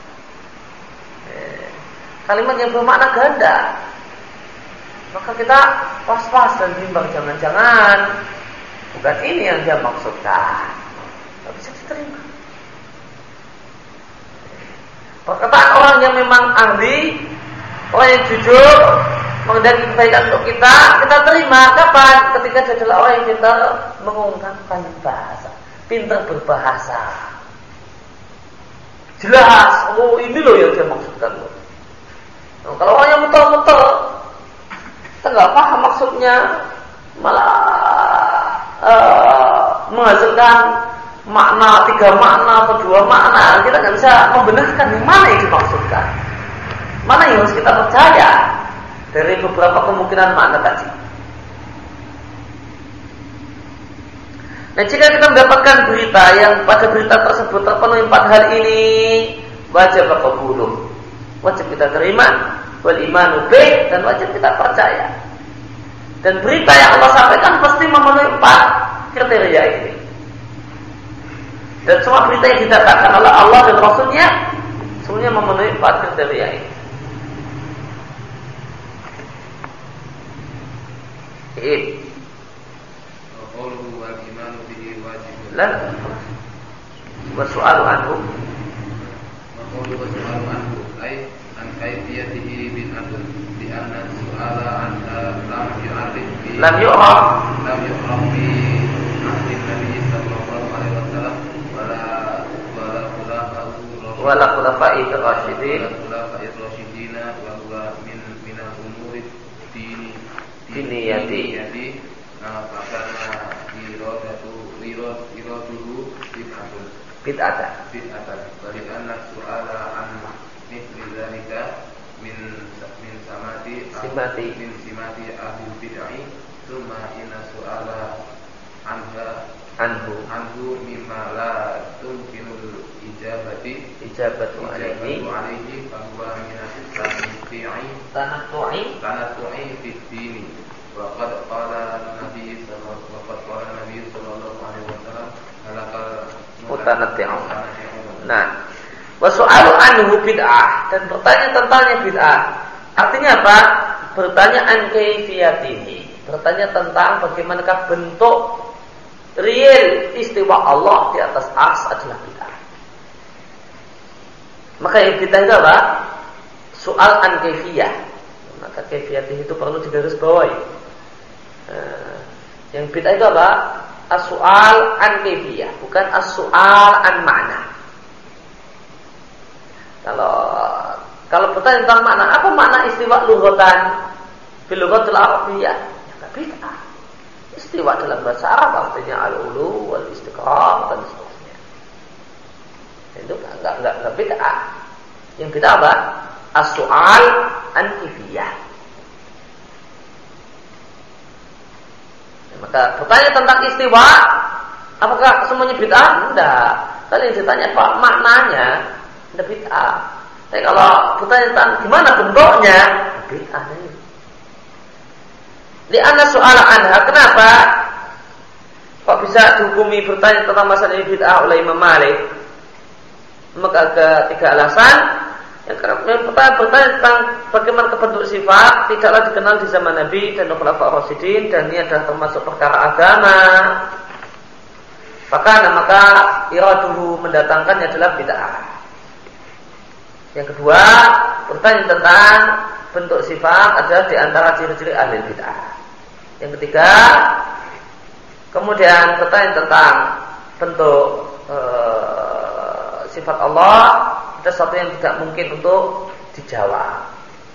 Kalimat yang bermakna ganda. Maka kita was-was dan bimbang, jangan-jangan bukan ini yang dia maksudkan. Tidak bisa diterima. Perkataan orang yang memang ahli, orang yang jujur, menghendaki kebaikan untuk kita, kita terima. Kapan? Ketika dia adalah orang yang pintar mengungkapkan bahasa, pintar berbahasa. Jelas, oh ini loh yang dia maksudkan. Nah, kalau orang yang muter-muter, kita nggak paham maksudnya, malah uh, menghasilkan makna tiga makna atau dua makna. Kita nggak bisa membenarkan yang mana yang dimaksudkan, mana yang harus kita percaya dari beberapa kemungkinan makna tadi. Nah, jika kita mendapatkan berita yang pada berita tersebut terpenuhi empat hal ini, wajib qabuluh, wajib kita terima, wal imanu bih, dan wajib kita percaya. Dan berita yang Allah sampaikan pasti memenuhi empat kriteria ini. Dan semua berita yang didapatkan oleh Allah dan Rasulnya semuanya memenuhi empat kriteria ini. Ini. Lan wasu'alu anhu Maqulu wasu'alu anhu ay an kaifiyatihi bin adl bi anna su'ala anha lam yu'arif bi lam yu'raf lam yu'raf bi ahli Nabi sallallahu alaihi wasallam wala wala khulafa'u wala khulafa'i ar-rasyidin wala khulafa'i ar-rasyidin wa huwa min min al-umuri dini diniyati yati fakana iradatu irad iraduhu bid'atun bid'atan bid'atan bali anna su'ala an mithli dzalika min min samati simati min simati ahli bid'ah thumma inna su'ala anha anhu anhu mimma la tumkinul ijabati ijabatu alaihi alaihi fa huwa min at-tanfi'i tanattu'i tanattu'i fi dini. Waqad qala Nabi sallallahu waqad qala Nabi sallallahu alaihi wasallam halakal mutanatti'un. Nah, wa su'alu anhu bid'ah, dan bertanya tentangnya bid'ah. Artinya apa? Bertanya an kaifiyatihi, bertanya tentang bagaimanakah bentuk real istiwa Allah di atas ars adalah bid'ah. Maka yang bid'ah itu apa? Soal an kaifiyah. Maka kaifiyatihi itu perlu digarisbawahi. Uh, yang bid'ah itu apa? As-su'al an kaifiyah, bukan as-su'al an makna. Kalau kalau bertanya tentang makna, apa makna istiwa lughatan? Bil lughatil arabiyyah, ya bid'ah. Istiwa dalam bahasa Arab artinya al-ulu wal istiqrar dan seterusnya. Itu enggak enggak enggak bid'ah. Yang bid'ah apa? As-su'al an kifiyah. Ya, maka bertanya tentang istiwa, apakah semuanya bid'ah? Enggak. Kalau yang ditanya apa maknanya, enggak bid'ah. Tapi kalau bertanya tentang gimana bentuknya, bid'ah ini. Di anna soal anha, kenapa kok bisa dihukumi bertanya tentang masalah ini bid'ah oleh Imam Malik? Maka ada tiga alasan. Yang pertama bertanya tentang bagaimana kebentuk sifat tidaklah dikenal di zaman Nabi dan Khulafaur Rasyidin, dan ini adalah termasuk perkara agama. Maka maka iraduhu mendatangkannya adalah bid'ah. Yang kedua, bertanya tentang bentuk sifat adalah di antara ciri-ciri ahli bid'ah. Yang ketiga, kemudian bertanya tentang bentuk e, sifat Allah ada sesuatu yang tidak mungkin untuk dijawab,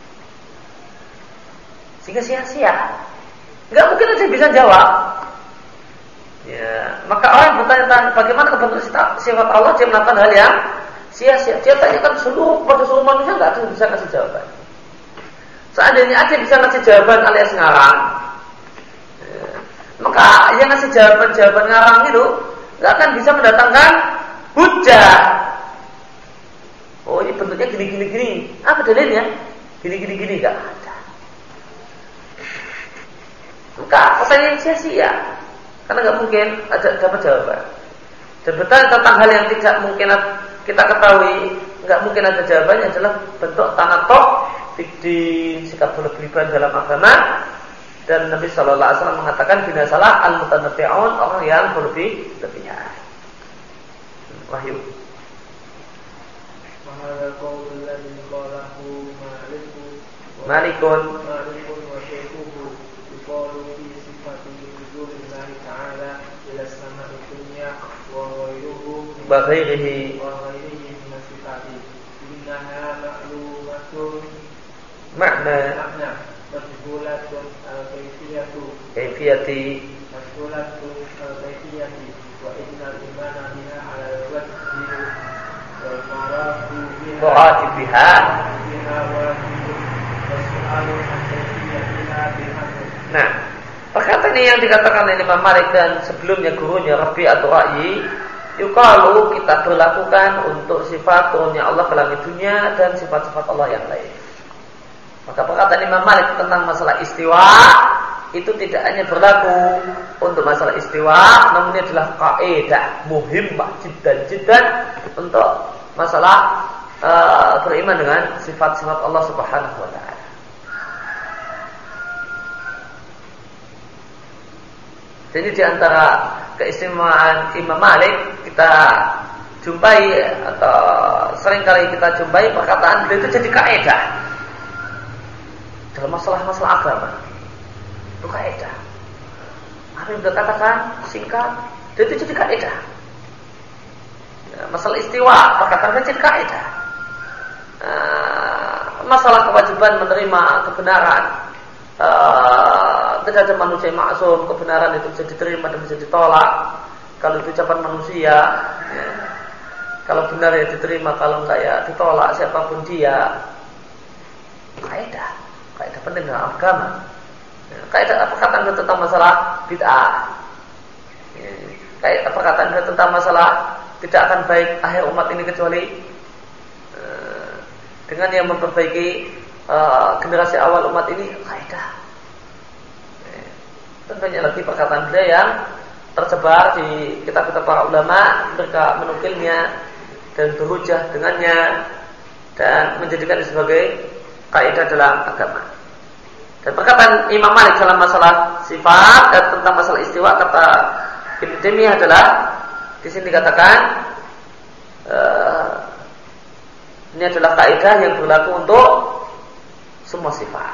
sehingga sia-sia. Nggak mungkin aja bisa jawab. Ya, maka orang yang bertanya tentang bagaimana bentuk sifat Allah, dia melakukan hal yang sia-sia. Dia tanyakan seluruh pada seluruh manusia, nggak ada yang bisa kasih jawaban. Seandainya ada yang bisa kasih jawaban alias ngarang, ya, maka yang ngasih jawaban-jawaban ngarang itu nggak akan bisa mendatangkan hujah. Oh, ini bentuknya gini-gini-gini. Apa dalilnya? Gini-gini-gini, nggak ada. Maka pertanyaan sia-sia, karena nggak mungkin ada dapat jawaban. Dan bertanya tentang hal yang tidak mungkin kita ketahui, nggak mungkin ada jawabannya adalah bentuk tanatok, fikdin, sikap berlebihan dalam agama. Dan Nabi Shallallahu Alaihi Wasallam mengatakan binasalah al-mutanatti'un, orang yang berlebih-lebihan. Wahyu. Malikun. Malikun wa syai'uhu yuqalu fi sifati nuzulillahi ta'ala ila sama'i dunya wa ghayruhu wa ghairihi wa ghairihi min sifati innaha ma'lumatun makna makna majhulatun al-kayfiyatu kayfiyati majhulatun al-kayfiyati wa innal imana biha 'ala al-wajhi wal marafu biha murati biha biha wa Nah, perkataan ini yang dikatakan oleh Imam Malik dan sebelumnya gurunya Rabi atau Ra'yi, yukalu kita berlakukan untuk sifat turunnya Allah ke langit dunia dan sifat-sifat Allah yang lain. Maka perkataan Imam Malik tentang masalah istiwa itu tidak hanya berlaku untuk masalah istiwa, namun ini adalah kaidah muhimmah jiddan-jiddan untuk masalah uh, beriman dengan sifat-sifat Allah Subhanahu wa taala. Jadi di antara keistimewaan Imam Malik kita jumpai atau seringkali kita jumpai perkataan beliau itu jadi kaidah dalam masalah-masalah agama. Itu kaidah. Apa yang beliau katakan singkat, itu jadi kaidah. Ya, masalah istiwa perkataan beliau jadi kaidah. Nah, masalah kewajiban menerima kebenaran. Uh, tidak ada manusia yang maksum, kebenaran itu bisa diterima dan bisa ditolak. Kalau itu ucapan manusia, ya. Kalau benar ya diterima, kalau enggak ya ditolak siapapun dia. Kaidah, kaidah penting dalam agama. Ya, kaidah perkataan tentang masalah bid'ah. Ya, kaidah perkataan tentang masalah tidak akan baik akhir umat ini kecuali uh, dengan yang memperbaiki Uh, generasi awal umat ini kaidah. Dan banyak lagi perkataan beliau yang tersebar di kitab-kitab para ulama, mereka menukilnya dan berhujah dengannya dan menjadikan sebagai kaidah dalam agama. Dan perkataan Imam Malik dalam masalah sifat dan tentang masalah istiwa kata Ibnu Taimiyah adalah di sini dikatakan uh, ini adalah kaidah yang berlaku untuk semua sifat.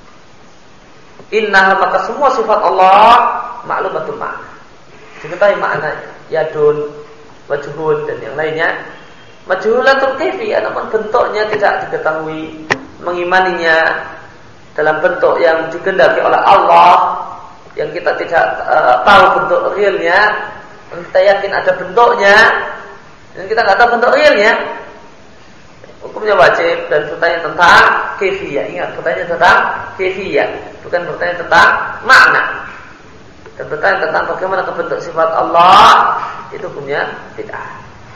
Inna maka semua sifat Allah maklumatul makna. Diketahui maknanya. Yadun, wajhun dan yang lainnya. Majhulatul kayfiyah, namun bentuknya tidak diketahui. Mengimaninya dalam bentuk yang dikehendaki oleh Allah yang kita tidak uh, tahu bentuk realnya, kita yakin ada bentuknya, dan kita nggak tahu bentuk realnya, hukumnya wajib. Dan bertanya tentang kaifiyah, ingat bertanya tentang kaifiyah, bukan bertanya tentang makna. Dan bertanya tentang bagaimana bentuk sifat Allah, itu hukumnya bid'ah.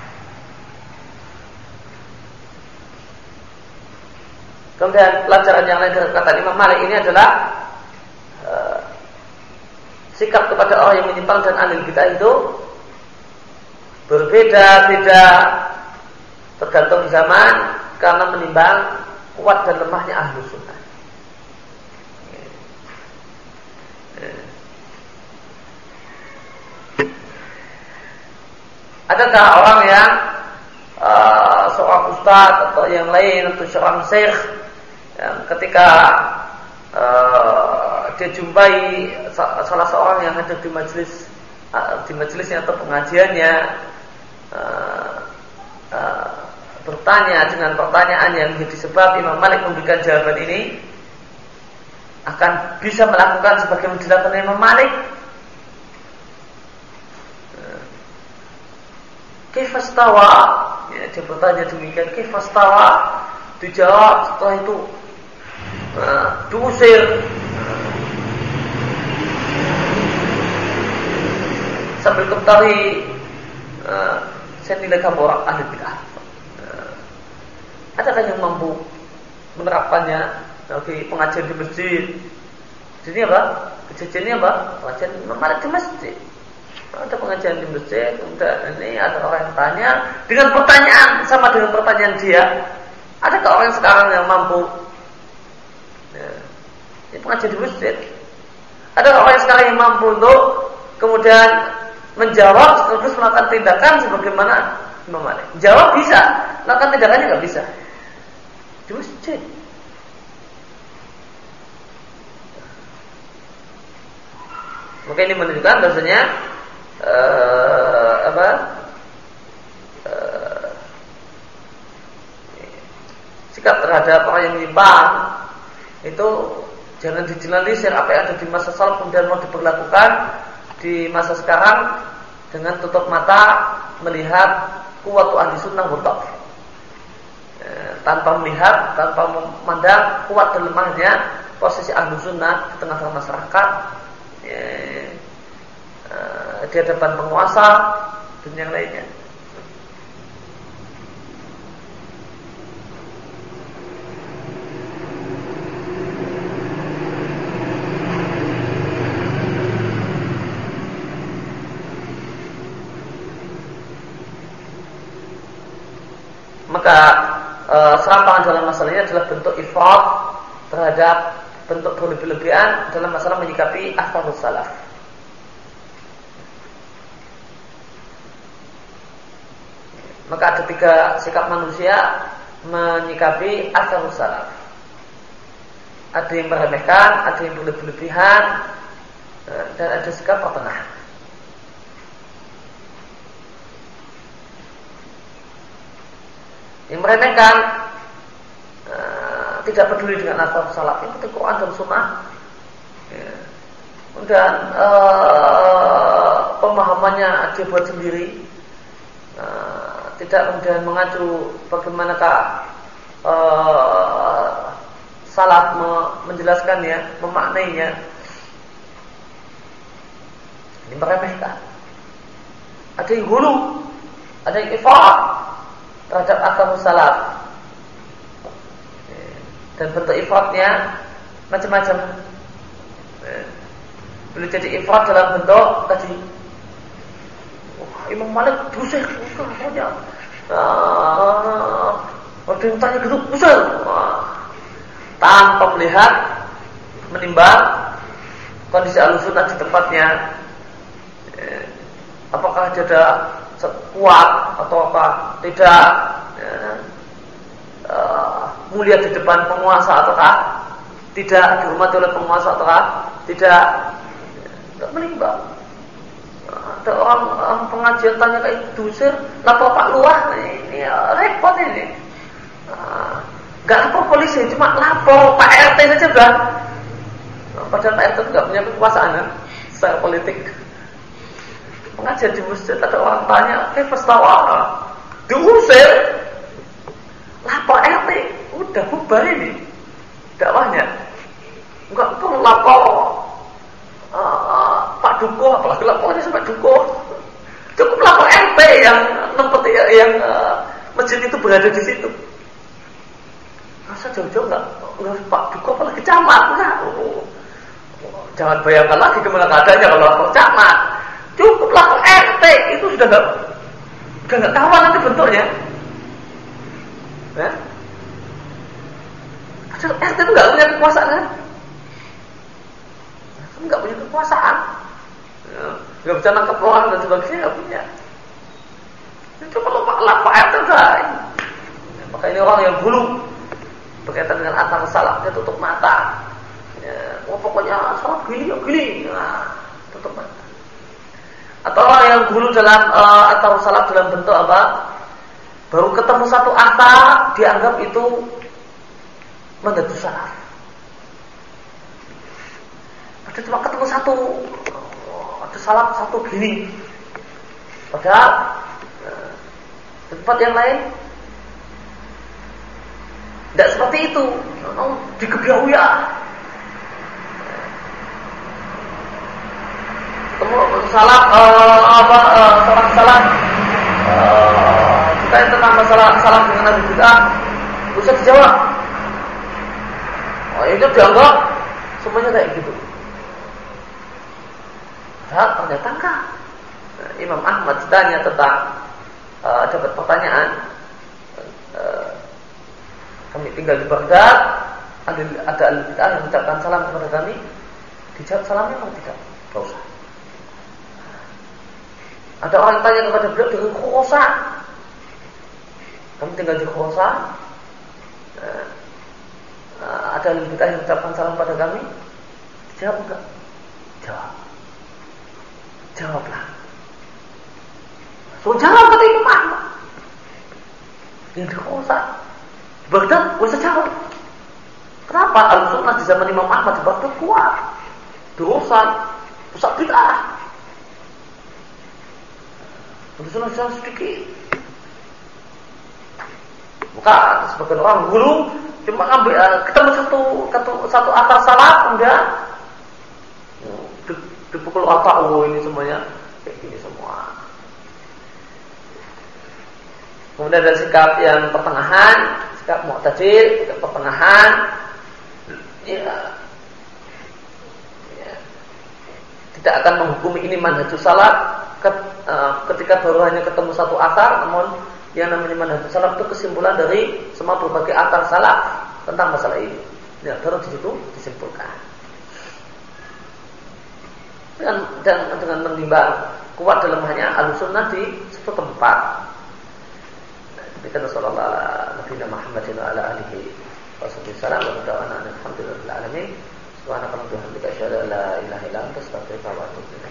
Kemudian pelajaran yang lain dari kata Imam Malik ini adalah uh, sikap kepada orang yang menyimpang dan ahli bid'ah itu berbeda-beda tergantung zaman, karena menimbang kuat dan lemahnya ahlu sunnah. Adakah orang yang uh, seorang ustadz atau yang lain atau seorang syekh yang ketika uh, dia jumpai salah seorang yang ada di majelis uh, di majelisnya atau pengajiannya uh, uh, bertanya dengan pertanyaan yang menjadi sebab Imam Malik memberikan jawaban ini, akan bisa melakukan sebagaimana dilakukan Imam Malik? Kaifastawa, ya, dia bertanya demikian. Kaifastawa, dijawab setelah itu uh, diusir. Sambil ketahui uh, saya nilai kamu orang ahli bid'ah. Uh, adakah yang mampu menerapkannya bagi pengajian di masjid? Jadi apa? Kejadiannya apa? Pengajian Malik di masjid. Ada pengajian di masjid, kemudian ini ada orang yang tanya dengan pertanyaan sama dengan pertanyaan dia. Adakah orang sekarang yang mampu? Ya, ini pengajian di masjid. Adakah orang yang sekarang yang mampu untuk kemudian menjawab terus melakukan tindakan sebagaimana Imam Malik? Jawab bisa, melakukan tindakannya nggak bisa. Di masjid. Maka ini menunjukkan bahasanya Uh, apa uh, sikap terhadap orang yang menyimpang itu jangan dijelaskan apa yang ada di masa salaf kemudian mau diberlakukan di masa sekarang dengan tutup mata melihat kuwatu ahli sunnah wa dha'f, uh, tanpa melihat, tanpa memandang kuat dan lemahnya posisi ahli sunnah di tengah-tengah masyarakat, uh, di hadapan penguasa dan yang lainnya. Maka e, serampangan dalam masalah ini adalah bentuk ifrat terhadap bentuk berlebih-lebihan dalam masalah menyikapi athharus salaf. Maka ada tiga sikap manusia menyikapi athharus salaf. Ada yang meremehkan, ada yang berlebih-lebihan, dan ada sikap pertengahan. Yang meremehkan uh, tidak peduli dengan athharus salaf, itu Quran dan Sunnah. Ya. Dan uh, pemahamannya dia buat sendiri. Uh, tidak kemudian mengacu bagaimanakah uh, salaf menjelaskannya, memaknainya. Ini meremehkan. Ada yang hulu, ada yang ifrat terhadap athharus salaf. Dan bentuk ifratnya macam-macam. Boleh jadi ifrat dalam bentuk tadi Imam Malik dosa, pokoknya. Ah, waktu yang tanya gitu, usah. Tanpa melihat, menimbang kondisi Ahlussunnah di tempatnya. Eh, apakah dia ada kuat atau apa? Tidak. Eh, uh, mulia di depan penguasa ataukah tidak, dihormati oleh penguasa ataukah tidak? Tidak menimbang. Ada orang, orang pengajian tanya kayak dusir, lapor Pak Lurah, ini ya, repot ini. Nah, gak lapor polisi, cuma lapor Pak R T saja kan. Nah, padahal Pak R T itu gak punya kekuasaan kan. Saya politik. Mengajar di masjid ada orang tanya, "Eh, pestawa." Diusir. Lapor R T, udah bubar ini dakwahnya. Enggak perlu lapor uh, Pak Duko, apalagi lapornya sampai Duko. Cukup lapor R T yang tempat yang uh, masjid itu berada di situ. Masa jauh-jauh enggak, enggak Pak Duko apalagi camat enggak. Oh, jangan bayangkan lagi gimana keadaannya kalau lapor camat. Cukup lapor R T itu sudah enggak udah enggak kawan nanti bentuknya. Ya? Padahal R T itu nggak punya kekuasaan kan? Nggak punya kekuasaan, nggak bisa nangkep orang dan sebagainya, nggak punya. Itu kalau lapor R T udah. Maka ini orang yang bulu berkaitan dengan atar salah, dia tutup mata. Ya, oh pokoknya salah gini, ya gini, nah, tutup mata. Atau orang yang bulu dalam uh, atar salah dalam bentuk apa? Baru ketemu satu atar dianggap itu manhajus salaf. Padahal cuma ketemu satu, ada salaf satu gini. Padahal di tempat yang lain tidak seperti itu. Oh, dikebiau ya. Ketemu salaf uh, apa uh, seorang salaf. Uh, Kita tentang masalah salah dengan ahli bid'ah, bisa dijawab. Oh, itu dianggap semuanya kayak gitu. Padahal ternyata enggak. Nah, Imam Ahmad ditanya tentang uh, dapat pertanyaan. Uh, kami tinggal di Baghdad, ada ada ahli bid'ah yang mengucapkan salam kepada kami. Dijawab salamnya memang tidak, enggak usah. Ada orang tanya kepada beliau dengan Khurasan. Kami tinggal di Khurasan, nah, ada ahli bid'ah yang mengucapkan salam pada kami. Jawab enggak? Jawab. Jawablah. So jawab kata Imam Ahmad. Yang di Khurasan, di Baghdad, gak usah jawab. Kenapa? Al-Sunnah di zaman Imam Ahmad di Baghdad kuat. Di Khurasan, pusat bid'ah. Al-Sunnah di sana sedikit. Bukan, sebagian orang guru cuma ngambil uh, ketemu satu satu satu akar salah, kemudian dipukul otak, oh ini semuanya kayak gini semua. Kemudian ada sikap yang pertengahan, sikap mu'tadil, sikap pertengahan. Ya, ya, tidak akan menghukumi ini manhajus salaf ketika baru hanya ketemu satu akar, namun yang namanya manhajus salaf itu kesimpulan dari semua berbagai akar salaf tentang masalah ini. Ya, baru di situ disimpulkan. Dengan, dan dengan menimbang kuat dalam hanya Ahlussunnah di satu tempat. Demikian sallallahu alaihi Muhammadin wa ala alihi wasallam wa ta'ala alhamdulillahil alamin. Subhanakallahumma wa bihamdika asyhadu an la ilaha illa anta astaghfiruka wa atubu ilaik.